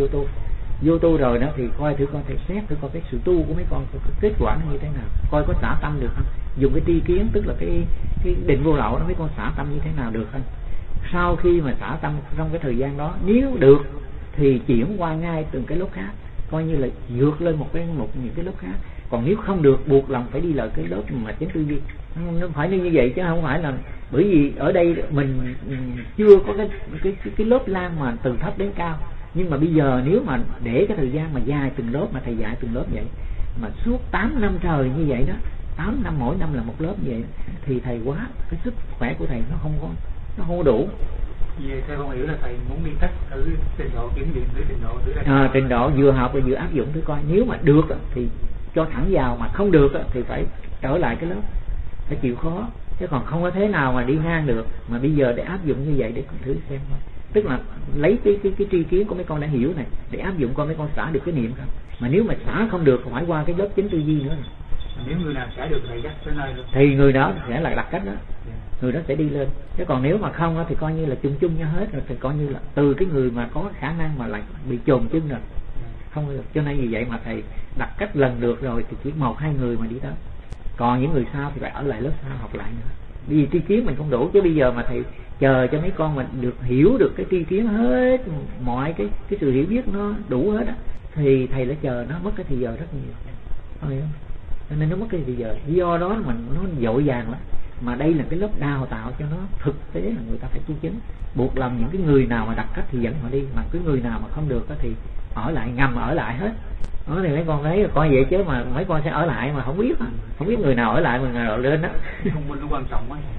vô tu rồi đó thì coi thử coi, thầy xét thử coi cái sự tu của mấy con cái kết quả nó như thế nào, coi có xả tâm được không, dùng cái tri kiến tức là cái định vô lậu đó, mấy con xả tâm như thế nào được không. Sau khi mà xả tâm trong cái thời gian đó, nếu được thì chuyển qua ngay từng cái lớp khác, coi như là vượt lên một những cái lớp khác. Còn nếu không được, buộc lòng phải đi lại cái lớp mà chánh tư duy. Nó phải như vậy chứ không phải là bởi vì ở đây mình chưa có cái lớp lan mà từ thấp đến cao. Nhưng mà bây giờ nếu mà để cái thời gian mà dài từng lớp, mà thầy dạy từng lớp vậy mà suốt 8 năm trời như vậy đó, 8 năm mỗi năm là một lớp vậy, thì thầy quá, cái sức khỏe của thầy nó không có đủ. Vì theo con hiểu là thầy muốn đi test thử trình độ, kiểm nghiệm thử trình độ vừa học và vừa áp dụng thử coi, nếu mà được thì cho thẳng vào, mà không được thì phải trở lại cái lớp, phải chịu khó, chứ còn không có thế nào mà đi ngang được. Mà bây giờ để áp dụng như vậy để con thử xem thôi, tức là lấy cái tri kiến của mấy con đã hiểu này để áp dụng coi mấy con xả được cái niệm không. Mà nếu mà xả không được phải qua cái lớp chánh tư duy nữa. Nếu người nào xả được thầy dắt tới nơi luôn, thì người đó sẽ là đặt cách đó, người đó sẽ đi lên. Chứ còn nếu mà không thì coi như là chung nhau hết rồi, thì coi như là từ cái người mà có khả năng mà lại bị chồn chân rồi, không được. Cho nên vì vậy mà thầy đặt cách lần được rồi thì chỉ 1-2 người mà đi tới, còn những người sau thì phải ở lại lớp sau học lại nữa. Vì tri kiến mình không đủ, chứ bây giờ mà thầy chờ cho mấy con mình được hiểu được cái tri kiến hết, mọi cái sự hiểu biết nó đủ hết á, thì thầy đã chờ nó mất cái thời giờ rất nhiều, không hiểu không? Cho nên nó mất cái thời giờ, do đó mà nó vội vàng lắm. Mà đây là cái lớp đào tạo cho nó thực tế là người ta phải tu chính, buộc lòng những cái người nào mà đặt cách thì dẫn họ đi, mà cái người nào mà không được thì ở lại, ngầm ở lại hết. Đó thì mấy con thấy coi vậy chứ mà mấy con sẽ ở lại mà không biết người nào ở lại mà người nào lên đó. Thông minh nó quan trọng quá.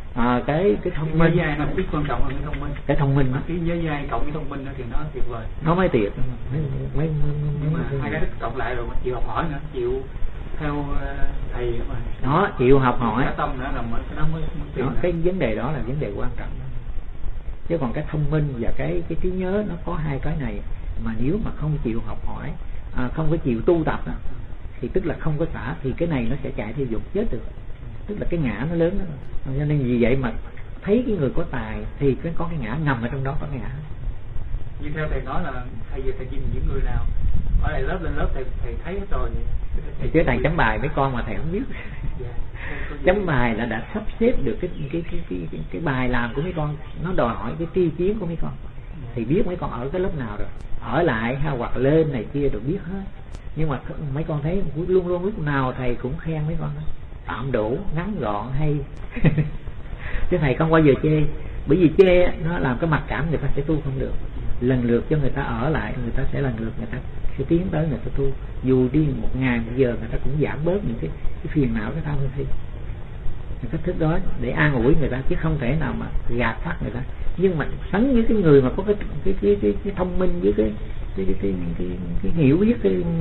Cái thông minh dài nó biết quan trọng hơn cái thông minh. Cái thông minh cái giới dài cộng với thông minh thì nó tuyệt vời. Nó mới tuyệt. Nhưng mà hai cái cộng lại rồi chịu học hỏi nữa, chịu theo thầy mà. Đó, chịu học hỏi. Cái tâm nữa là nó mới đó, cái vấn đề đó là vấn đề quan trọng. Chứ còn cái thông minh và cái trí nhớ nó có hai cái này, mà nếu mà không chịu học hỏi, không có chịu tu tập đó, thì tức là không có xả, thì cái này nó sẽ chạy theo dục chết được. Tức là cái ngã nó lớn đó. Cho nên vì vậy mà thấy cái người có tài thì có cái ngã ngầm ở trong đó, có cái ngã. Như theo thầy nói là thầy giờ thầy nhìn những người nào ở lại lớp lên lớp thầy thấy hết rồi. Chứ thầy chấm bài mấy con mà thầy không biết. Chấm bài là đã sắp xếp được cái bài làm của mấy con, nó đòi hỏi cái tri kiến của mấy con, thì biết mấy con ở cái lớp nào rồi, ở lại hay hoặc lên này kia được biết hết. Nhưng mà mấy con thấy luôn luôn lúc nào thầy cũng khen mấy con đó, tạm đủ, ngắn gọn, hay. Chứ thầy không bao giờ chê, bởi vì chê nó làm cái mặc cảm người ta sẽ tu không được. Lần lượt cho người ta ở lại, người ta sẽ lần lượt người ta sẽ tiến tới người ta tu. Dù đi 1 ngày 1 giờ người ta cũng giảm bớt những cái phiền não, cái tham sân si. Cách thức đó để an ủi người ta, chứ không thể nào mà gạt phát người ta. Nhưng mà sánh với cái người mà có cái thông minh với cái hiểu biết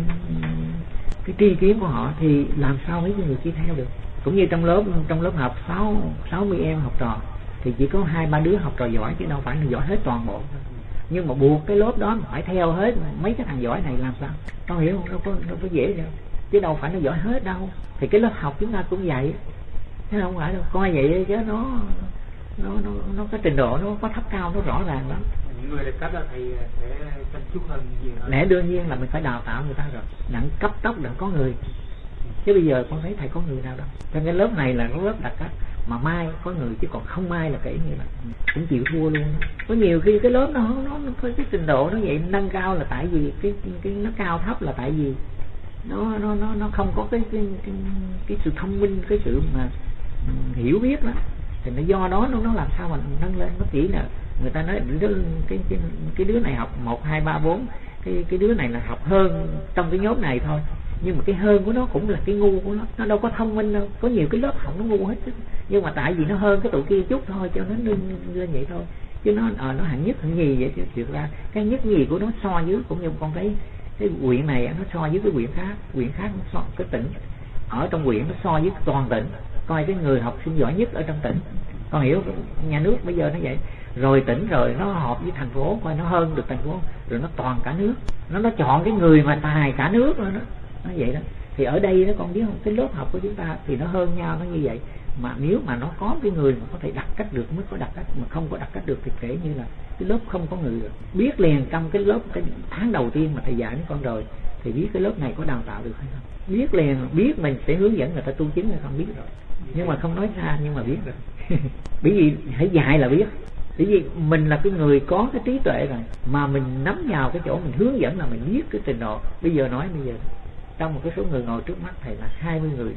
cái tri kiến của họ thì làm sao mấy cái người kia theo được. Cũng như trong lớp học 60 em học trò thì chỉ có 2-3 đứa học trò giỏi, chứ đâu phải là giỏi hết toàn bộ. Nhưng mà buộc cái lớp đó phải theo hết mấy cái thằng giỏi này làm sao? Con hiểu không? Đâu có dễ đâu, chứ đâu phải nó giỏi hết đâu. Thì cái lớp học chúng ta cũng vậy, chứ không phải đâu. Coi vậy chứ nó có trình độ, nó có thấp cao, nó rõ ràng lắm. Những người đẹp cách đó thì sẽ chăm chút hơn gì hơn. Lẽ đương nhiên là mình phải đào tạo người ta rồi, đặng cấp tốc đặng có người. Chứ bây giờ con thấy thầy có người nào đâu. Trong cái lớp này là cái lớp đặc cách, mà mai có người, chứ còn không mai là kể như là cũng chịu thua luôn. Có nhiều khi cái lớp nó có cái trình độ nó vậy, nâng cao là tại vì cái nó cao thấp là tại vì nó không có cái sự thông minh, cái sự mà hiểu biết đó. Thì nó do đó nó làm sao mà nâng lên. Nó chỉ là người ta nói cái đứa này học 1, 2, 3, 4, cái đứa này là học hơn trong cái nhóm này thôi. Nhưng mà cái hơn của nó cũng là cái ngu của nó đâu có thông minh đâu. Có nhiều cái lớp học nó ngu hết chứ, nhưng mà tại vì nó hơn cái tụi kia chút thôi cho nó lên vậy thôi. Chứ nó hạng nhất hạng nhì vậy chứ. Thực ra cái nhất nhì của nó so với, cũng như con thấy cái huyện này nó so với cái huyện khác nó so, cái tỉnh ở trong huyện nó so với toàn tỉnh, coi cái người học sinh giỏi nhất ở trong tỉnh Con hiểu nhà nước bây giờ nó vậy, rồi tỉnh rồi nó họp với thành phố coi nó hơn được thành phố, rồi nó toàn cả nước, nó chọn cái người mà tài cả nước rồi đó, nó vậy đó. Thì ở đây nó con biết không, cái lớp học của chúng ta thì nó hơn nhau nó như vậy, mà nếu mà nó có cái người mà có thể đặt cách được mới có đặt cách, mà không có đặt cách được thì kể như là cái lớp không có người rồi. Biết liền trong cái lớp cái tháng đầu tiên mà thầy dạy mấy con rồi thì biết cái lớp này có đào tạo được hay không, biết liền, biết mình sẽ hướng dẫn người ta tu chứng hay không biết rồi, nhưng mà không nói ra nhưng mà biết rồi. Bởi vì hãy dạy là biết, bởi vì mình là cái người có cái trí tuệ rồi, mà mình nắm vào cái chỗ mình hướng dẫn là mình biết cái trình độ. Bây giờ trong một cái số người ngồi trước mắt thầy là 20 người,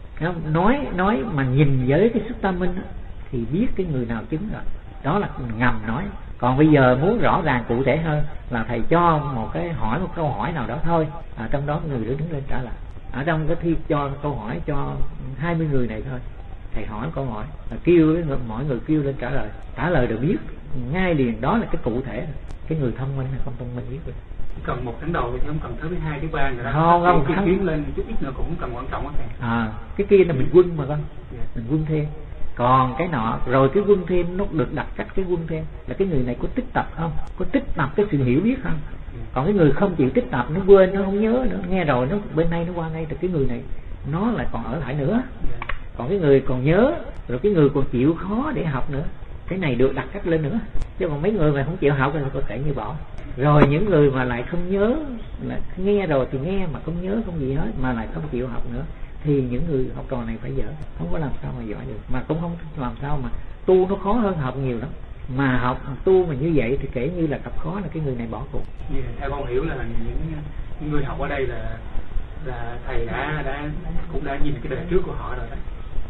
nói mà nhìn với cái sức tâm minh đó, thì biết cái người nào chứng rồi, đó là ngầm nói. Còn bây giờ muốn rõ ràng cụ thể hơn là thầy cho một câu hỏi nào đó thôi, trong đó người đó đứng lên trả lời. Ở trong cái thi cho câu hỏi cho 20 người này thôi, thầy hỏi câu hỏi là kêu mọi người kêu lên trả lời được biết ngay liền, đó là cái cụ thể. Cái người thông minh hay không thông minh biết rồi. Cần một tháng đầu thì không cần tới 2 tới 3 người đó. Không cái kiến lên chút ít nữa cũng cần quan trọng á thầy. Cái kia là mình quân mà con, mình quân thêm. Còn cái nọ rồi cái quân thêm nó được đặt cách, cái quân thêm là cái người này có tích tập không, có tích tập cái sự hiểu biết không. Còn cái người không chịu tích tập, nó quên, nó không nhớ nữa, nghe rồi nó bên đây nó qua ngay, thì cái người này nó lại còn ở lại nữa. Còn cái người còn nhớ, rồi cái người còn chịu khó để học nữa, cái này được đặt cách lên nữa. Chứ còn mấy người mà không chịu học thì có thể như bỏ. Rồi những người mà lại không nhớ, là nghe rồi thì nghe mà không nhớ không gì hết, mà lại không chịu học nữa, thì những người học trò này phải dở, không có làm sao mà giỏi được, mà cũng không làm sao mà tu, nó khó hơn học nhiều lắm. Mà học tu mà như vậy thì kể như là gặp khó là cái người này bỏ cuộc. Theo con hiểu là những người học ở đây là thầy cũng đã nhìn cái đời trước của họ rồi đó.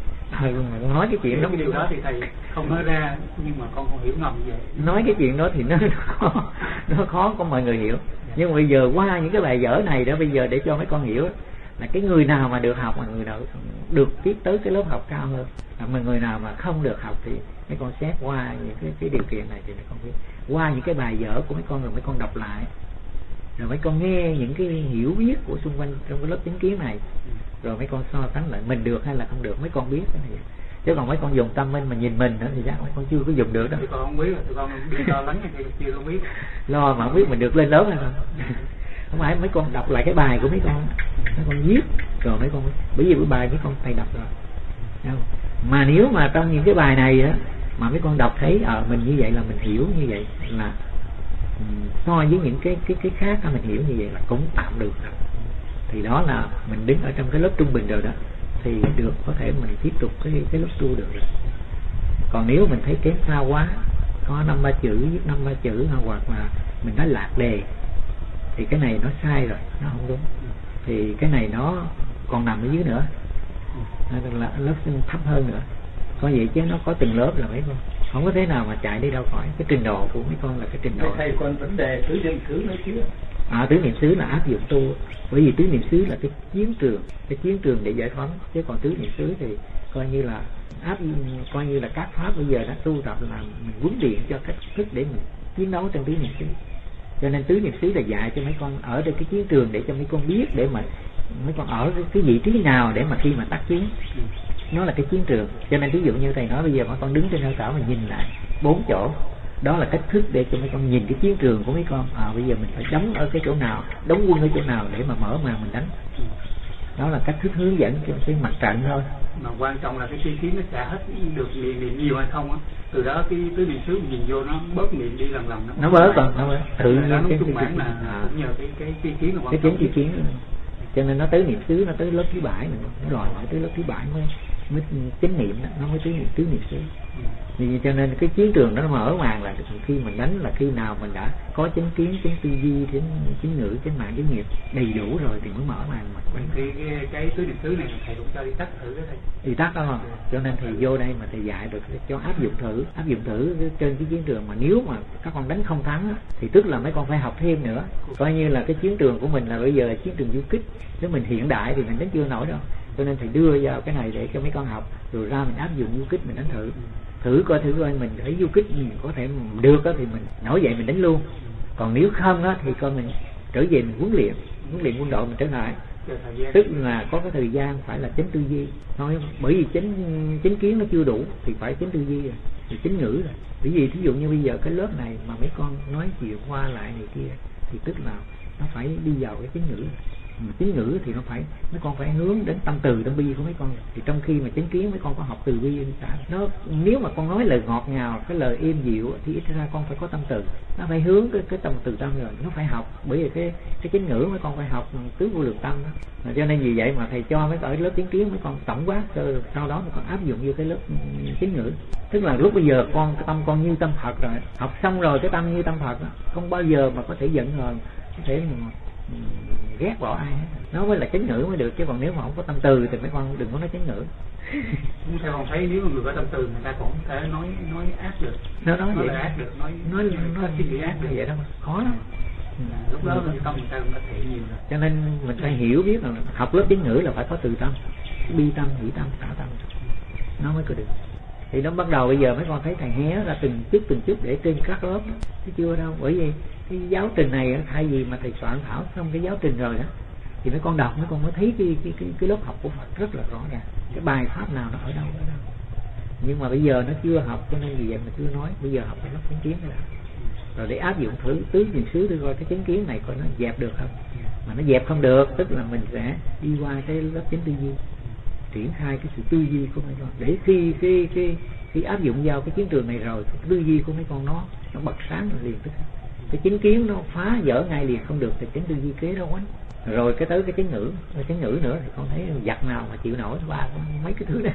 Nói cái chuyện đó, cái điều đó thì thầy không nói ra, nhưng mà con không hiểu ngầm như vậy. Nói cái chuyện đó thì nó khó có mọi người hiểu. Nhưng mà bây giờ qua những cái bài vở này đó, bây giờ để cho mấy con hiểu là cái người nào mà được học, mà người nào được tiếp tới cái lớp học cao hơn, mà người nào mà không được học thì mấy con xét qua những cái điều kiện này thì mấy con biết. Qua những cái bài vở của mấy con rồi mấy con đọc lại, rồi mấy con nghe những cái hiểu biết của xung quanh trong cái lớp chánh kiến này, rồi mấy con so sánh lại mình được hay là không được, mấy con biết cái này. Chứ còn mấy con dùng tâm minh mà nhìn mình nữa thì chắc mấy con chưa có dùng được đó. Tụi con không biết, tụi con đi lo lắng thì chưa không biết. Lo mà không biết mình được lên lớp hay không. Không phải mấy con đọc lại cái bài của mấy con viết rồi mấy con, bởi vì cái bài mấy con thầy đọc rồi. Không? Mà nếu mà trong những cái bài này á mà mấy con đọc thấy mình như vậy là mình hiểu như vậy là so với những cái khác mình hiểu như vậy là cũng tạm được rồi. Thì đó là mình đứng ở trong cái lớp trung bình rồi đó, thì được, có thể mình tiếp tục cái lớp tu được rồi. Còn nếu mình thấy kém xa quá, có 5-3 chữ, viết 5-3 chữ, hoặc là mình nói lạc đề, thì cái này nó sai rồi, nó không đúng. Thì cái này nó còn nằm ở dưới nữa, là lớp thấp hơn nữa. Có vậy chứ nó có từng lớp là mấy con không có thế nào mà chạy đi đâu khỏi. Cái trình độ của mấy con là cái trình độ. Thầy còn vấn đề tứ niệm xứ nữa chứ. Tứ niệm xứ là áp dụng tu, bởi vì tứ niệm xứ là cái chiến trường để giải phóng. Chứ còn tứ niệm xứ thì coi như là coi như là các pháp bây giờ đã tu tập là mình huấn luyện cho cách thức để mình chiến đấu trong tứ niệm xứ. Cho nên tứ niệm xứ là dạy cho mấy con ở đây cái chiến trường để cho mấy con biết, để mà mấy con ở cái vị trí nào để mà khi mà tác chiến, nó là cái chiến trường. Cho nên ví dụ như thầy nói bây giờ mấy con đứng trên hơi thở mà nhìn lại 4 chỗ, đó là cách thức để cho mấy con nhìn cái chiến trường của mấy con. Bây giờ mình phải đóng ở cái chỗ nào, đóng quân ở chỗ nào để mà mở màn mình đánh. Đó là cách thức hướng dẫn cho cái mặt trận thôi. Mà quan trọng là cái chi kiến nó xả hết được niệm nhiều hay không á. Từ đó cái tứ niệm xứ nhìn vô nó bớt niệm đi lần nó bớt còn nó bớt tự nhiên cái trung bản là cũng nhờ cái chi kiến là quan trọng. Cái chi kiến cho nên nó tới niệm xứ, nó tới lớp thứ 7 nữa, nó đòi hỏi tới lớp thứ 7 mới chánh niệm đó, nó mới tứ niệm xứ. Vì cho nên cái chiến trường đó nó mở màn là khi mình đánh là khi nào mình đã có chánh kiến, chánh tư duy, chánh ngữ, chánh mạng, chánh nghiệp đầy đủ rồi thì mới mở màn mà. Thì cái tứ niệm xứ này thầy cũng cho đi tắt thử đó thầy. Đi tắt đó không? Cho nên thầy vô đây mà thầy dạy được cho áp dụng thử trên cái chiến trường. Mà nếu mà các con đánh không thắng thì tức là mấy con phải học thêm nữa. Coi như là cái chiến trường của mình là bây giờ là chiến trường du kích. Nếu mình hiện đại thì mình đánh chưa nổi đâu. Cho nên thầy đưa vào cái này để cho mấy con học, rồi ra mình áp dụng du kích mình đánh thử coi mình thấy du kích mình có thể được thì mình nổi dậy mình đánh luôn. Còn nếu không thì coi mình trở về mình huấn luyện quân đội mình trở lại, tức là có cái thời gian phải là chánh tư duy thôi, bởi vì chánh kiến nó chưa đủ thì phải chánh tư duy rồi, thì chánh ngữ rồi. Bởi vì thí dụ như bây giờ cái lớp này mà mấy con nói chuyện qua lại này kia thì tức là nó phải đi vào cái chánh ngữ. Mà chánh ngữ thì nó phải mấy con phải hướng đến tâm từ tâm bi của mấy con. Thì trong khi mà chánh kiến mấy con có học từ bi cả, nó nếu mà con nói lời ngọt ngào, cái lời êm dịu thì ít ra con phải có tâm từ, nó phải hướng cái tâm từ tâm rồi, nó phải học. Bởi vì cái chánh ngữ mấy con phải học tứ vô lượng tâm đó. Cho nên vì vậy mà thầy cho mấy ở lớp chánh kiến mấy con tổng quát, sau đó mấy con áp dụng vô cái lớp chánh ngữ. Tức là lúc bây giờ con cái tâm con như tâm Phật rồi, học xong rồi cái tâm như tâm Phật đó, không bao giờ mà có thể giận hờn, có thể ghét bỏ ai hết. Nó mới là chánh ngữ mới được, chứ còn nếu mà không có tâm từ thì mấy con đừng có nói chánh ngữ. Theo con thấy nếu mà người có tâm từ người ta cũng thể nói ác được. Nó nói vậy ác được, nói cái gì ác như vậy đó, khó lắm. Lúc đó tâm người ta cũng có thể nhiều rồi. Cho nên mình phải hiểu biết là học lớp chánh ngữ là phải có từ tâm, bi tâm, hỷ tâm, xả tâm, nó mới có được. Thì nó bắt đầu bây giờ mấy con thấy thầy hé ra từng chút để trên các lớp đó, chứ chưa đâu. Bởi vì cái giáo trình này thay vì mà thầy soạn thảo xong cái giáo trình rồi đó thì mấy con đọc mấy con mới thấy cái lớp học của Phật rất là rõ ràng, cái bài pháp nào nó ở đâu. Nhưng mà bây giờ nó chưa học, cho nên vì vậy mà chưa nói. Bây giờ học cái lớp chánh kiến này rồi để áp dụng thử tứ niệm xứ để coi cái chánh kiến này coi nó dẹp được không. Mà nó dẹp không được tức là mình sẽ đi qua cái lớp chánh tư duy, triển khai cái sự tư duy của mấy con, để khi áp dụng vào cái chiến trường này rồi, cái tư duy của mấy con nó bật sáng liền. Tức cái chánh kiến nó phá vỡ ngay liền không được thì chánh tư duy kế đó quánh. Rồi cái tới cái chánh ngữ nữa thì con thấy giặc nào mà chịu nổi qua mấy cái thứ này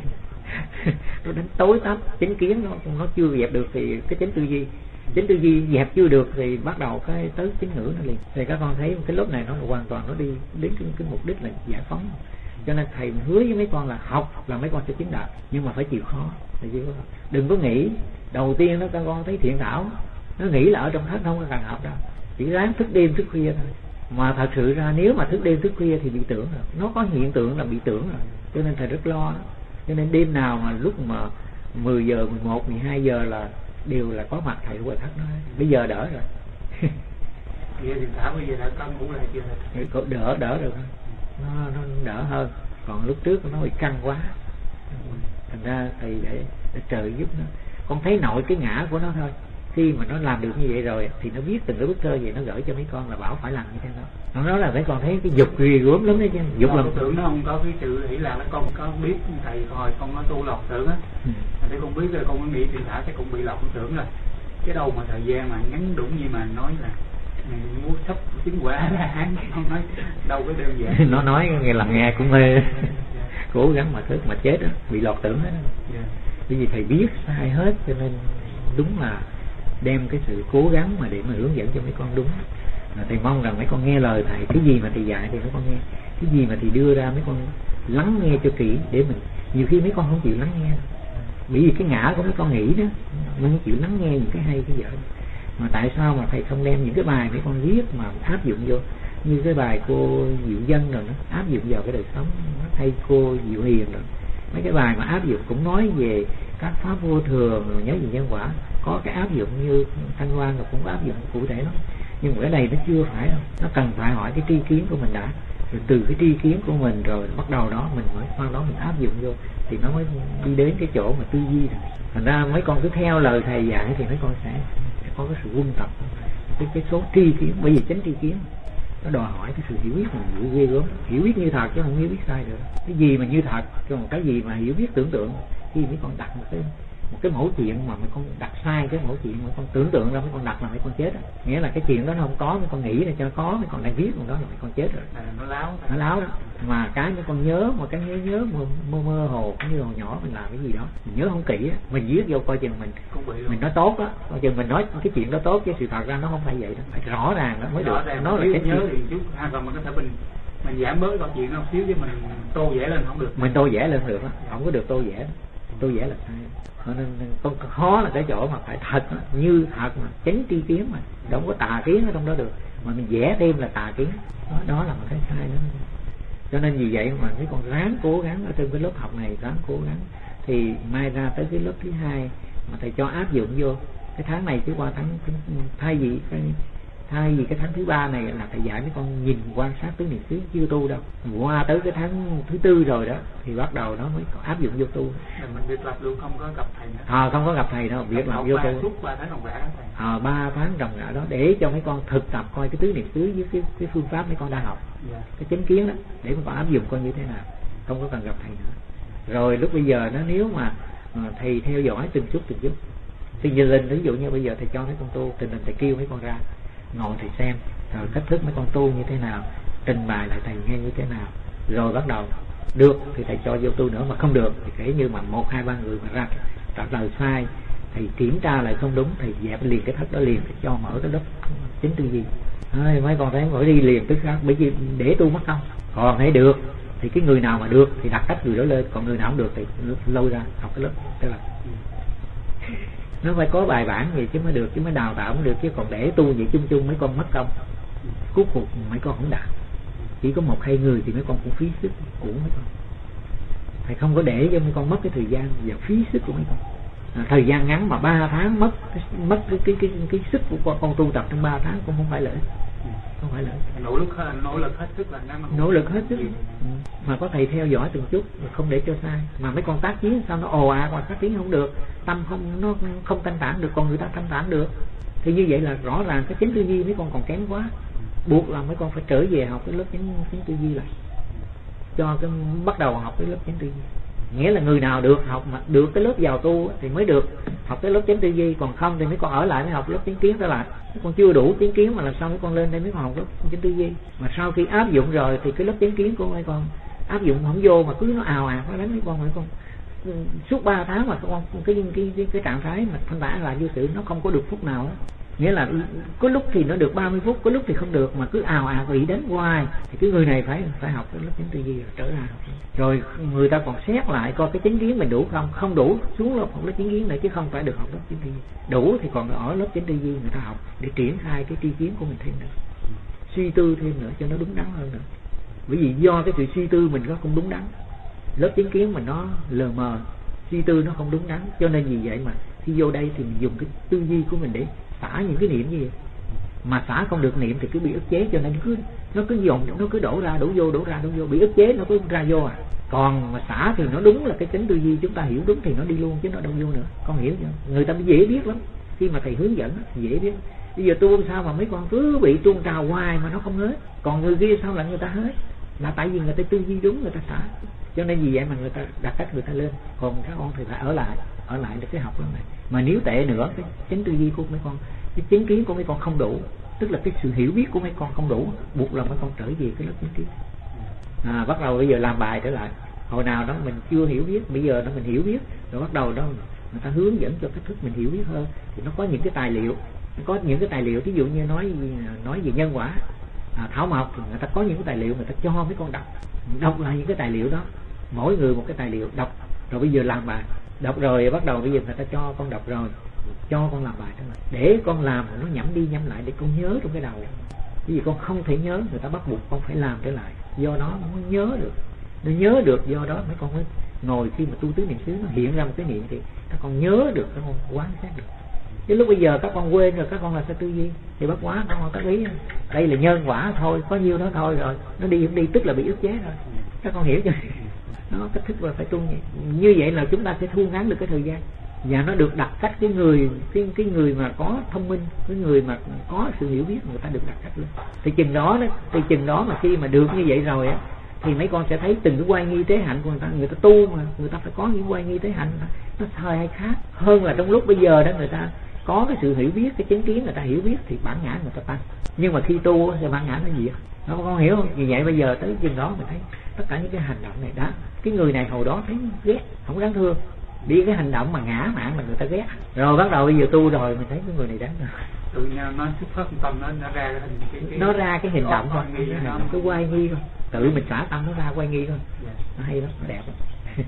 nó đến tối tăm. Chánh kiến nó chưa dẹp được thì cái chánh tư duy dẹp chưa được thì bắt đầu cái tới chánh ngữ nó liền. Thì các con thấy cái lớp này nó hoàn toàn nó đi đến cái mục đích là giải phóng. Cho nên thầy hứa với mấy con là học là mấy con sẽ chứng đạo, nhưng mà phải chịu khó. Đừng có nghĩ đầu tiên nó các con thấy thiện thảo nó nghĩ là ở trong thất không có cần học đâu, chỉ ráng thức đêm thức khuya thôi. Mà thật sự ra nếu mà thức đêm thức khuya thì bị tưởng rồi, nó có hiện tượng là bị tưởng rồi. Cho nên thầy rất lo đó. Cho nên đêm nào mà lúc mà 10 giờ, 11, 12 giờ là đều là có mặt thầy qua thất đó. Bây giờ đỡ rồi. Thiện thảo bây giờ đã cân ngủ lại chưa? Đỡ được, nó đỡ hơn. Còn lúc trước nó bị căng quá, thành ra thầy để trời giúp nó. Con thấy nội cái ngã của nó thôi. Khi mà nó làm được như vậy rồi thì nó viết từng cái bức thơ vậy, nó gửi cho mấy con là bảo phải làm như thế đó. Nó nói là mấy con thấy cái dục ghê gớm lắm đấy chứ. Dục làm tưởng nó không có cái sự nghĩ là con có biết thầy hồi con có tu lọc tưởng á. Để con biết rồi con có nghĩ thì thả chắc cũng bị lọc tưởng rồi. Cái đâu mà thời gian mà ngắn đủ như mà nói là muốn sắp chứng quả là án, không nói đâu có đơn giản. Nó nói nghe làm nghe cũng mê. Cố gắng mà thức mà chết đó, bị lọt tưởng hết. Bởi vì thầy biết sai hết cho nên đúng là đem cái sự cố gắng mà để mà hướng dẫn cho mấy con đúng. Thầy mong rằng mấy con nghe lời thầy, cái gì mà thầy dạy thì mấy con nghe, cái gì mà thầy đưa ra mấy con lắng nghe cho kỹ. Để mình nhiều khi mấy con không chịu lắng nghe, bởi vì cái ngã của mấy con nghĩ đó, mình không chịu lắng nghe những cái hay cái dở. Mà tại sao mà thầy không đem những cái bài mấy con viết mà áp dụng vô, như cái bài cô Diệu Dân rồi nó áp dụng vào cái đời sống, hay cô Diệu Hiền rồi mấy cái bài mà áp dụng cũng nói về các pháp vô thường rồi nhớ về nhân quả, có cái áp dụng như Thanh Hoa rồi cũng có áp dụng cụ thể lắm. Nhưng mà cái này nó chưa phải đâu, nó cần phải hỏi cái tri kiến của mình đã, rồi từ cái tri kiến của mình rồi bắt đầu đó mình mới sau đó mình áp dụng vô thì nó mới đi đến cái chỗ mà tư duy rồi. Thành ra mấy con cứ theo lời thầy dạy thì mấy con sẽ có cái sự quân tập cái số tri kiến, bởi vì chính tri kiến nó đòi hỏi cái sự hiểu biết mình ghê gớm, hiểu biết như thật chứ không hiểu biết sai được. Cái gì mà như thật, còn cái gì mà hiểu biết tưởng tượng, khi mấy con đặt một cái mẫu chuyện mà mấy con đặt sai cái mẫu chuyện mà con tưởng tượng ra mấy con đặt là mấy con chết rồi. Nghĩa là cái chuyện đó nó không có, mấy con nghĩ là cho có, mấy con đang viết còn đó là mấy con chết rồi. Nó láo đó. Mà cái mấy con nhớ mà cái nhớ mơ hồ như hồi nhỏ mình làm cái gì đó mình nhớ không kỹ á, mình viết vô coi chừng mình nói tốt á, coi chừng mình nói cái chuyện đó tốt chứ sự thật ra nó không phải vậy đó, phải rõ ràng đó mới được. Nó là cái nhớ thì chút còn mình có thể mình giảm bớt câu chuyện nó xíu chứ mình tô vẽ lên không được. Mình tô vẽ lên được á, không có được tô vẽ. Tô vẽ là sai. Nên con khó là cái chỗ mà phải thật như thật mà chánh tri kiến mà đâu có tà kiến ở trong đó được, mà mình vẽ thêm là tà kiến đó là một cái sai đó. Cho nên vì vậy mà mấy con ráng cố gắng ở trên cái lớp học này, ráng cố gắng thì mai ra tới cái lớp thứ 2 mà thầy cho áp dụng vô cái tháng này chứ qua tháng thay vì Thay vì cái tháng thứ 3 này là thầy dạy mấy con nhìn quan sát tứ niệm xứ chưa tu đâu. Qua tới cái tháng thứ 4 rồi đó thì bắt đầu nó mới áp dụng vô tu. Mình việc lập luôn không có gặp thầy nữa. Không có gặp thầy đâu, việc làm vô tu. Suốt 3 tháng ròng rã đó thầy. 3 tháng ròng rã đó để cho mấy con thực tập coi cái tứ niệm xứ với cái phương pháp mấy con đã học. Cái chánh kiến đó để mấy con áp dụng coi như thế nào. Không có cần gặp thầy nữa. Rồi lúc bây giờ nó nếu mà thầy theo dõi từng chút thì như linh ví dụ như bây giờ thầy cho mấy con tu, tình hình thầy kêu mấy con ra ngồi thầy xem rồi cách thức mấy con tu như thế nào, trình bày lại thầy nghe như thế nào, rồi bắt đầu được thì thầy cho vô tu nữa, mà không được thì kể như mà 1, 2, 3 người mà ra trả lời sai, thầy kiểm tra lại không đúng, thầy dẹp liền cái thất đó liền, thầy cho mở cái lớp chính tư duy. Mấy con thấy mỗi đi liền tức khắc, bởi vì để tu mất không. Còn thấy được thì cái người nào mà được thì đặt cách người đó lên, còn người nào không được thì lôi ra học cái lớp. Tức là nó phải có bài bản gì chứ mới được, chứ mới đào tạo mới được, chứ còn để tu vậy chung chung mấy con mất công, cuối cùng mấy con không đạt. Chỉ có 1, 2 người thì mấy con cũng phí sức của mấy con. Thầy không có để cho mấy con mất cái thời gian và phí sức của mấy con. Thời gian ngắn mà 3 tháng mất cái sức của con tu tập trong 3 tháng cũng không phải lợi. Không phải lợi. Nỗ lực hết sức là nỗ lực hết sức. Mà có thầy theo dõi từng chút, không để cho sai. Mà mấy con tác chiến sao nó ồ ạt mà tác chiến không được, tâm nó không thanh tản được, còn người ta thanh tản được. Thì như vậy là rõ ràng cái chánh tư duy mấy con còn kém quá. Buộc là mấy con phải trở về học cái lớp chánh tư duy lại, cho cái bắt đầu học cái lớp chánh tư duy. Nghĩa là người nào được học mà được cái lớp vào tu thì mới được học cái lớp chánh tư duy, còn không thì mấy con ở lại mới học lớp chánh kiến trở lại. Mấy con chưa đủ chánh kiến mà làm sao mấy con lên đây mấy con học lớp chánh tư duy. Mà sau khi áp dụng rồi thì cái lớp chánh kiến của mấy con áp dụng không vô mà cứ nó ào ạt nó đánh mấy con suốt 3 tháng mà con cái trạng thái mà thanh tản lại vô sự nó không có được phút nào đó. Nghĩa là có lúc thì nó được 30 phút, có lúc thì không được, mà cứ ào ạt bị đánh hoài thì cái người này phải học cái lớp chánh tư duy rồi trở ra học. Rồi người ta còn xét lại coi cái chánh kiến mình đủ không đủ xuống lớp học lớp chánh kiến này, chứ không phải được học lớp chánh tư duy. Đủ thì còn ở lớp chánh tư duy người ta học để triển khai cái tri kiến của mình thêm nữa, suy tư thêm nữa cho nó đúng đắn hơn nữa. Bởi vì do cái sự suy tư mình nó không đúng đắn, lớp chánh kiến mình nó lờ mờ, suy tư nó không đúng đắn, cho nên vì vậy mà khi vô đây thì mình dùng cái tư duy của mình để xả những cái niệm như vậy. Mà xả không được niệm thì cứ bị ức chế, cho nên nó cứ dồn, nó cứ đổ ra đổ vô, bị ức chế nó cứ ra vô à. Còn mà xả thì nó đúng là cái chánh tư duy chúng ta hiểu đúng thì nó đi luôn chứ nó đâu vô nữa. Con hiểu chưa? Người ta dễ biết lắm, khi mà thầy hướng dẫn dễ biết. Bây giờ tu sao mà mấy con cứ bị tuôn trào hoài mà nó không hết, còn người kia sao lại người ta hết? Là tại vì người ta tư duy đúng, người ta xả. Cho nên vì vậy mà người ta đặt cách người ta lên, còn các con thì phải ở lại để cái học đó này. Mà nếu tệ nữa cái chánh tư duy của mấy con, cái chánh kiến của mấy con không đủ, tức là cái sự hiểu biết của mấy con không đủ, buộc là mấy con trở về cái lớp chánh kiến. Bắt đầu bây giờ làm bài trở lại. Hồi nào đó mình chưa hiểu biết, bây giờ đó mình hiểu biết, rồi bắt đầu đó người ta hướng dẫn cho cách thức mình hiểu biết hơn. Thì nó có những cái tài liệu, ví dụ như nói về nhân quả, thảo mộc thì người ta có những cái tài liệu người ta cho mấy con đọc lại những cái tài liệu đó, mỗi người một cái tài liệu đọc, rồi bây giờ làm bài, đọc rồi bắt đầu bây giờ người ta cho con đọc rồi cho con làm bài đó, để con làm nó nhẩm đi nhẩm lại để con nhớ trong cái đầu. Bởi vì con không thể nhớ, người ta bắt buộc con phải làm trở lại, do đó nó mới nhớ được, do đó mấy con mới ngồi khi mà tu tứ niệm xứ nó hiện ra một cái niệm thì các con nhớ được, các con quán sát được. Chứ lúc bây giờ các con quên rồi các con là sao tư duy thì bất quá các con các ý đây là nhân quả thôi, có nhiêu đó thôi, rồi nó đi không đi tức là bị ức chế rồi. Các con hiểu chưa? Nó cách thức là phải tu như vậy là chúng ta sẽ thu ngắn được cái thời gian, và nó được đặt cách cái người mà có thông minh, cái người mà có sự hiểu biết người ta được đặt cách lên. Thì chừng đó mà khi mà được như vậy rồi á thì mấy con sẽ thấy từng cái oai nghi tế hạnh của người ta tu mà người ta phải có những oai nghi tế hạnh nó hơi hay khác hơn là trong lúc bây giờ đó người ta có cái sự hiểu biết, cái chánh kiến người ta hiểu biết thì bản ngã người ta tăng, nhưng mà khi tu thì bản ngã nó gì nó con hiểu không? Vì vậy bây giờ tới chừng đó mình thấy tất cả những cái hành động này đó, cái người này hồi đó thấy ghét không đáng thương, đi cái hành động mà ngã mạn là người ta ghét, rồi bắt đầu bây giờ tu rồi mình thấy cái người này đáng thương. Tự nhiên nó xuất phát tâm nó ra cái hình động thôi, cái quay nghi thôi, tự mình xả tâm nó ra quay nghi thôi, nó hay lắm, nó đẹp lắm.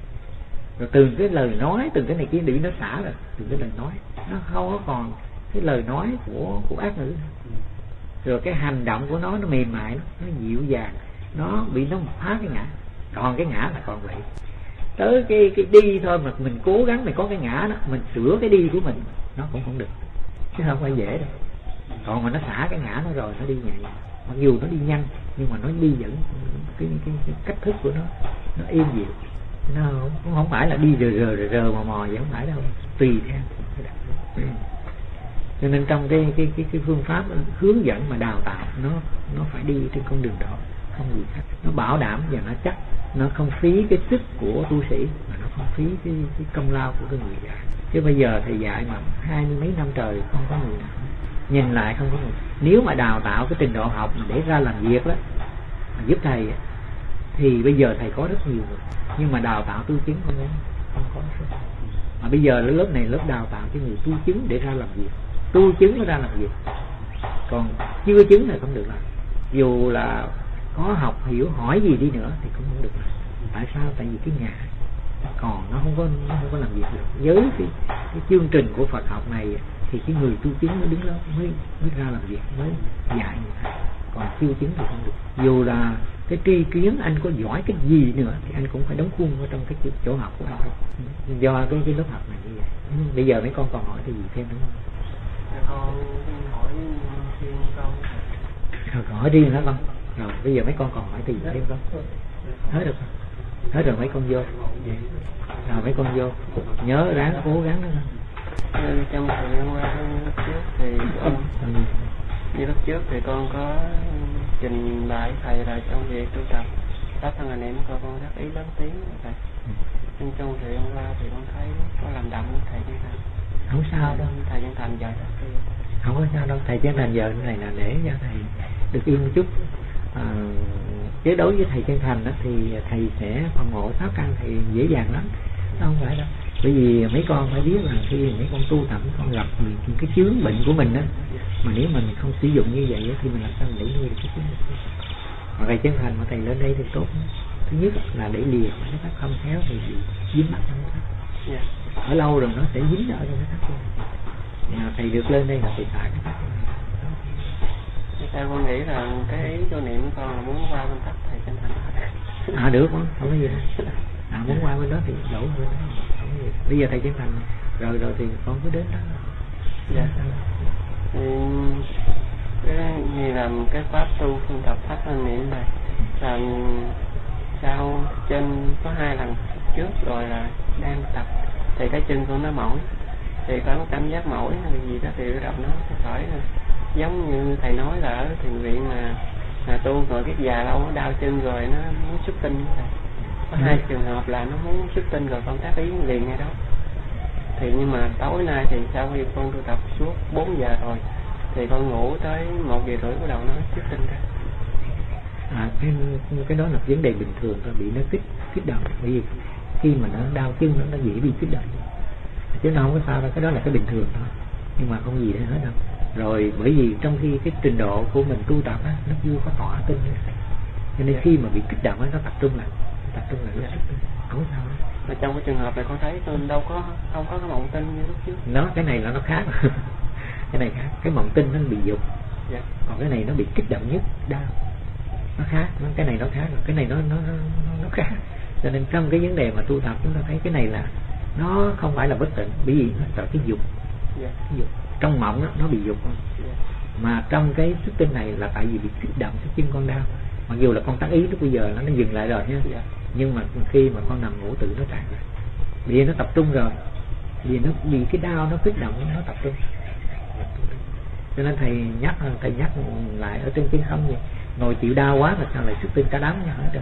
Rồi từng cái lời nói, từng cái này kia để nó xả rồi, từng cái lời nói nó không có còn cái lời nói của ác ngữ, rồi cái hành động của nó mềm mại, nó dịu dàng, nó phá cái ngã, còn cái ngã là còn vậy. Tới cái đi thôi mà mình cố gắng mình có cái ngã đó, mình sửa cái đi của mình nó cũng không được, chứ không phải dễ đâu. Còn mà nó xả cái ngã nó rồi nó đi nhẹ, mặc dù nó đi nhanh nhưng mà nó đi vẫn cái cách thức của nó êm dịu, nó không phải là đi rờ mò vậy, không phải đâu, tùy theo. Cho nên trong cái phương pháp hướng dẫn mà đào tạo nó phải đi trên con đường đó, không gì khác. Nó bảo đảm và nó chắc, nó không phí cái sức của tu sĩ mà nó không phí cái công lao của cái người dạy. Chứ bây giờ thầy dạy mà 20 mấy năm trời không có người nào, nhìn lại không có người. Nếu mà đào tạo cái trình độ học để ra làm việc đó giúp thầy thì bây giờ thầy có rất nhiều người, nhưng mà đào tạo tu chứng không có số. Mà bây giờ lớp này lớp đào tạo cho người tu chứng để ra làm việc, tu chứng nó ra làm việc, còn chưa chứng thì không được làm. Dù là có học hiểu hỏi gì đi nữa thì cũng không được làm. Tại sao? Tại vì cái ngã còn nó không có làm việc được. Với cái chương trình của Phật học này thì cái người tu chứng mới đứng đó mới ra làm việc, mới dạy người ta. Còn chưa chứng thì không được. Dù là cái tri kiến anh có giỏi cái gì nữa thì anh cũng phải đóng khuôn ở trong cái chỗ học của anh. Do cái lớp học này như vậy. Bây giờ mấy con còn hỏi cái gì thêm đúng không? Con hỏi riêng con. Rồi hỏi riêng hả con? Rồi bây giờ mấy con còn hỏi gì thêm không? Hết được không? Hết rồi mấy con vô. Rồi mấy con vô. Nhớ ráng cố gắng đó. Trong thời gian qua lúc trước thì con như lúc trước thì con có trình bày thầy là trong việc tu tập pháp thân hành niệm con rất ý lớn tiếng thầy. Nhưng trong thời gian qua thì con thấy có làm đậm với thầy Chân Thành. Không sao đâu. Thầy Chân Thành giờ không có sao đâu. Thầy Chân Thành giờ này là để cho thầy được yên một chút. Chứ đối với thầy Chân Thành đó, thì thầy sẽ phòng hộ sáu căn thì dễ dàng lắm. Nó không phải đâu. Bởi vì mấy con phải biết là khi mấy con tu tập con gặp những cái chướng bệnh của mình đó, mà nếu mình không sử dụng như vậy thì mình làm sao mình đẩy nuôi được cái chướng bệnh. Mà thầy Chân Thành mà thầy lên đây thì tốt. Thứ nhất là để lìa cái thắt không khéo thì dính mắt trong cái thắt. Ở lâu rồi nó sẽ dính ở trong cái thắt luôn. Thầy được lên đây là thầy xài cái thắt. Theo con nghĩ là cái ý cho niệm của con là muốn qua bên thắt thầy Chân Thành. Được không có gì đâu. Muốn qua bên đó thì đổ bên đó. Bây giờ thầy Chân Thành rồi thì con cứ đến đó. Dạ. Như làm cái pháp tu phương tập pháp hành niệm này làm sao chân có 2 lần trước rồi là đang tập thì cái chân con nó mỏi, thì có cảm giác mỏi hay gì đó thì bắt đầu nó phải giống như thầy nói là ở thiền viện mà tu ngồi cái già lâu đau chân rồi nó muốn xuất tinh. Có 2 trường hợp là nó muốn xuất tinh rồi con tác ý liền ngay đó. Thì nhưng mà tối nay thì sau khi con tu tập suốt 4 giờ rồi thì con ngủ tới 1 giờ rưỡi bắt đầu nó xuất tinh ra. Cái đó là vấn đề bình thường thôi, bị nó kích động. Bởi vì khi mà nó đau chân nó dễ bị kích động, chứ nó không có sao đâu. Cái đó là cái bình thường thôi, nhưng mà không gì để hết đâu. Rồi bởi vì trong khi cái trình độ của mình tu tập á, nó chưa có tỏa tinh, cho nên khi mà bị kích động á, nó tập trung lại nó xuất tinh, không sao đâu. Mà trong cái trường hợp này con thấy tôi đâu có không có cái mộng tinh như lúc trước. Cái này là nó khác. Cái này khác, cái mộng tinh nó bị dục. Dạ. Còn cái này nó bị kích động nhất, đau. Nó khác, cái này nó khác, cái này nó khác. Cho nên trong cái vấn đề mà tu tập chúng ta thấy cái này là nó không phải là bất tịnh, bởi vì nó sợ cái dục. Dạ. Cái dục. Trong mộng đó, nó bị dục. Dạ. Mà trong cái xuất tinh này là tại vì bị kích động cái chân con đau. Mặc dù là con tác ý lúc bây giờ nó dừng lại rồi nha. Dạ. Nhưng mà khi mà con nằm ngủ tự nó tràn ra, vì nó tập trung rồi, vì nó bị cái đau nó kích động nó tập trung. Cho nên thầy nhắc lại ở trên chân không vậy, ngồi chịu đau quá là sao lại xuất tinh cả đám nha hết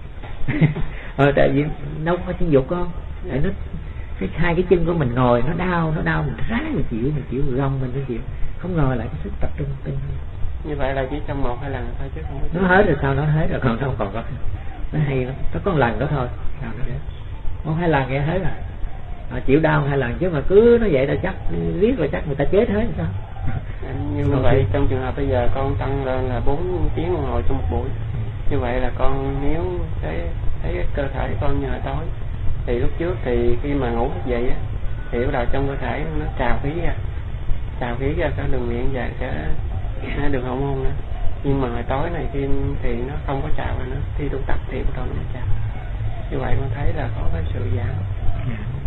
trơn. Tại vì đâu có chân dục con, tại nó cái 2 cái chân của mình ngồi nó đau mình ráng mình chịu gồng mình chịu, không ngờ lại cái sức tập trung tinh. Như vậy là chỉ trong 1-2 lần thôi chứ không có. Nó hết rồi sao nó hết rồi, còn không còn có. Nó hay lắm, nó có 1 lần đó thôi. Sao nó hết? 1-2 lần nghe hết rồi. Chịu đau 2 lần chứ mà cứ nó vậy là chắc riết rồi chắc người ta chết hết sao? Như vậy trong trường hợp bây giờ con tăng lên là 4 tiếng đồng hồ trong một buổi. Như vậy là con nếu thấy cái cơ thể con như hồi tối thì lúc trước thì khi mà ngủ thức dậy á thì bắt đầu trong cơ thể nó trào khí ra cả đường miệng và cả đường hậu môn nữa. Nhưng mà hồi tối này khi thì nó không có trào nữa, khi tu tập thì bắt đầu nó trào. Như vậy con thấy là có cái sự giảm.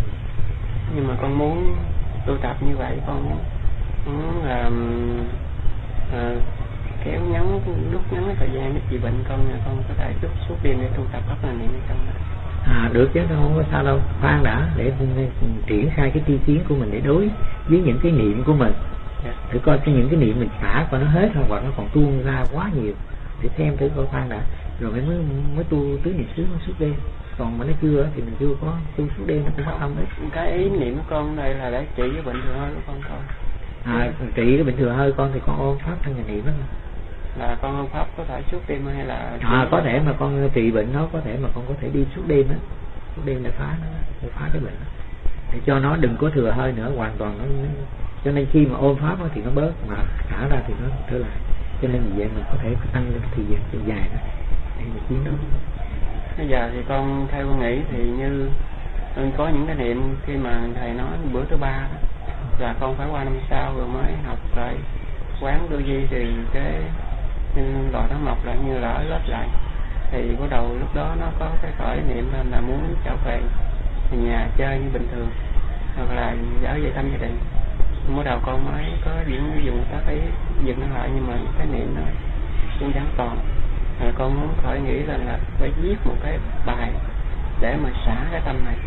Nhưng mà con muốn tu tập như vậy, con muốn kéo ngắn rút ngắn cái thời gian để trị bệnh con có thể suốt đêm để tu tập pháp hành niệm trong đó. Được chứ, không có sao đâu. Khoan đã, để triển khai cái tri kiến của mình để đối với những cái niệm của mình, thử coi những cái niệm mình xả coi nó hết không, hoặc nó còn tuôn ra quá nhiều, thì xem thử coi. Khoan đã, rồi mới tu tứ niệm xứ suốt đêm. Còn mà nó chưa thì mình chưa có tu suốt đêm, nó cũng mất tâm đấy. Cái ý niệm của con đây là để trị cái bệnh thừa hơi của con thôi. Trị cái bệnh thừa hơi con thì con ôm pháp thân hành niệm đó. Là con ôm pháp có thể suốt đêm hay là có thể mà con trị bệnh nó, có thể mà con có thể đi suốt đêm á, suốt đêm để phá nó, để phá cái bệnh đó, để cho nó đừng có thừa hơi nữa, hoàn toàn nó cho nên khi mà ôm pháp thì nó bớt, mà xả ra thì nó trở lại. Cho nên vì vậy mình có thể tăng lên thời gian dài đó để mà chiến đó. Bây giờ thì con theo con nghĩ thì như có những cái niệm khi mà thầy nói bữa thứ 3 đó, là con phải qua năm sau rồi mới học lại quán tư duy, thì cái loại đó mọc lại như là ở lớp lại, thì bắt đầu lúc đó nó có cái khởi niệm là muốn trở về nhà chơi như bình thường, hoặc là ở về thăm gia đình. Bắt đầu con mới có dùng các ý dừng nó lại, nhưng mà cái niệm nó cũng chẳng còn. Rồi con muốn khỏi nghĩ là phải viết một cái bài để mà xả cái tâm này,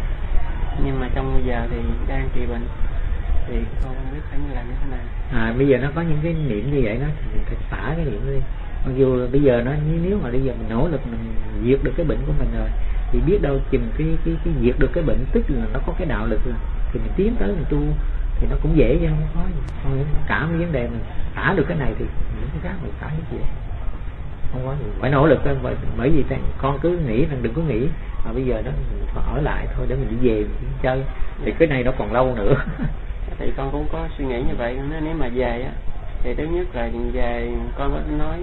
nhưng mà trong bây giờ thì đang trị bệnh thì con không biết phải làm như thế nào. Bây giờ nó có những cái niệm như vậy đó thì mình phải xả cái niệm đi. Mặc dù bây giờ nó nếu mà bây giờ mình nỗ lực mình diệt được cái bệnh của mình rồi, thì biết đâu chừng cái diệt được cái bệnh, tức là nó có cái đạo lực rồi, thì mình tiến tới mình tu thì nó cũng dễ chứ không có gì. Còn cả cái vấn đề mình xả được cái này thì những cái khác mình xả hết dễ, không có gì phải nỗ lực thôi. Bởi vì con cứ nghĩ rằng đừng có nghĩ mà bây giờ đó mình phải ở lại thôi để mình đi về mình chơi, thì cái này nó còn lâu nữa. Thì con cũng có suy nghĩ như vậy. Nếu mà về á thì thứ nhất là về con có nói,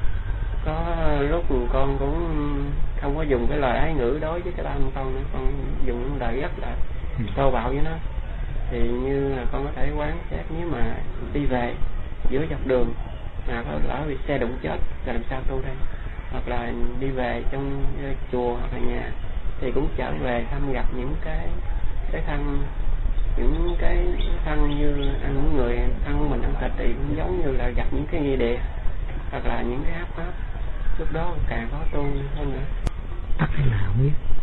có lúc con cũng không có dùng cái lời ái ngữ đối với cái tâm con nữa, con dùng lời rất là thô bạo với nó. Thì như là con có thể quán xét nếu mà đi về giữa dọc đường mà có lỡ bị xe đụng chết là làm sao tu đây, hoặc là đi về trong chùa hoặc là nhà thì cũng trở về thăm gặp những cái thân, những cái thân như ăn những người thân của mình ăn thịt thì cũng giống như là gặp những cái nghĩa địa hoặc là những cái áp pháp, lúc đó càng có tu hơn nữa. Tắt hay nào không biết.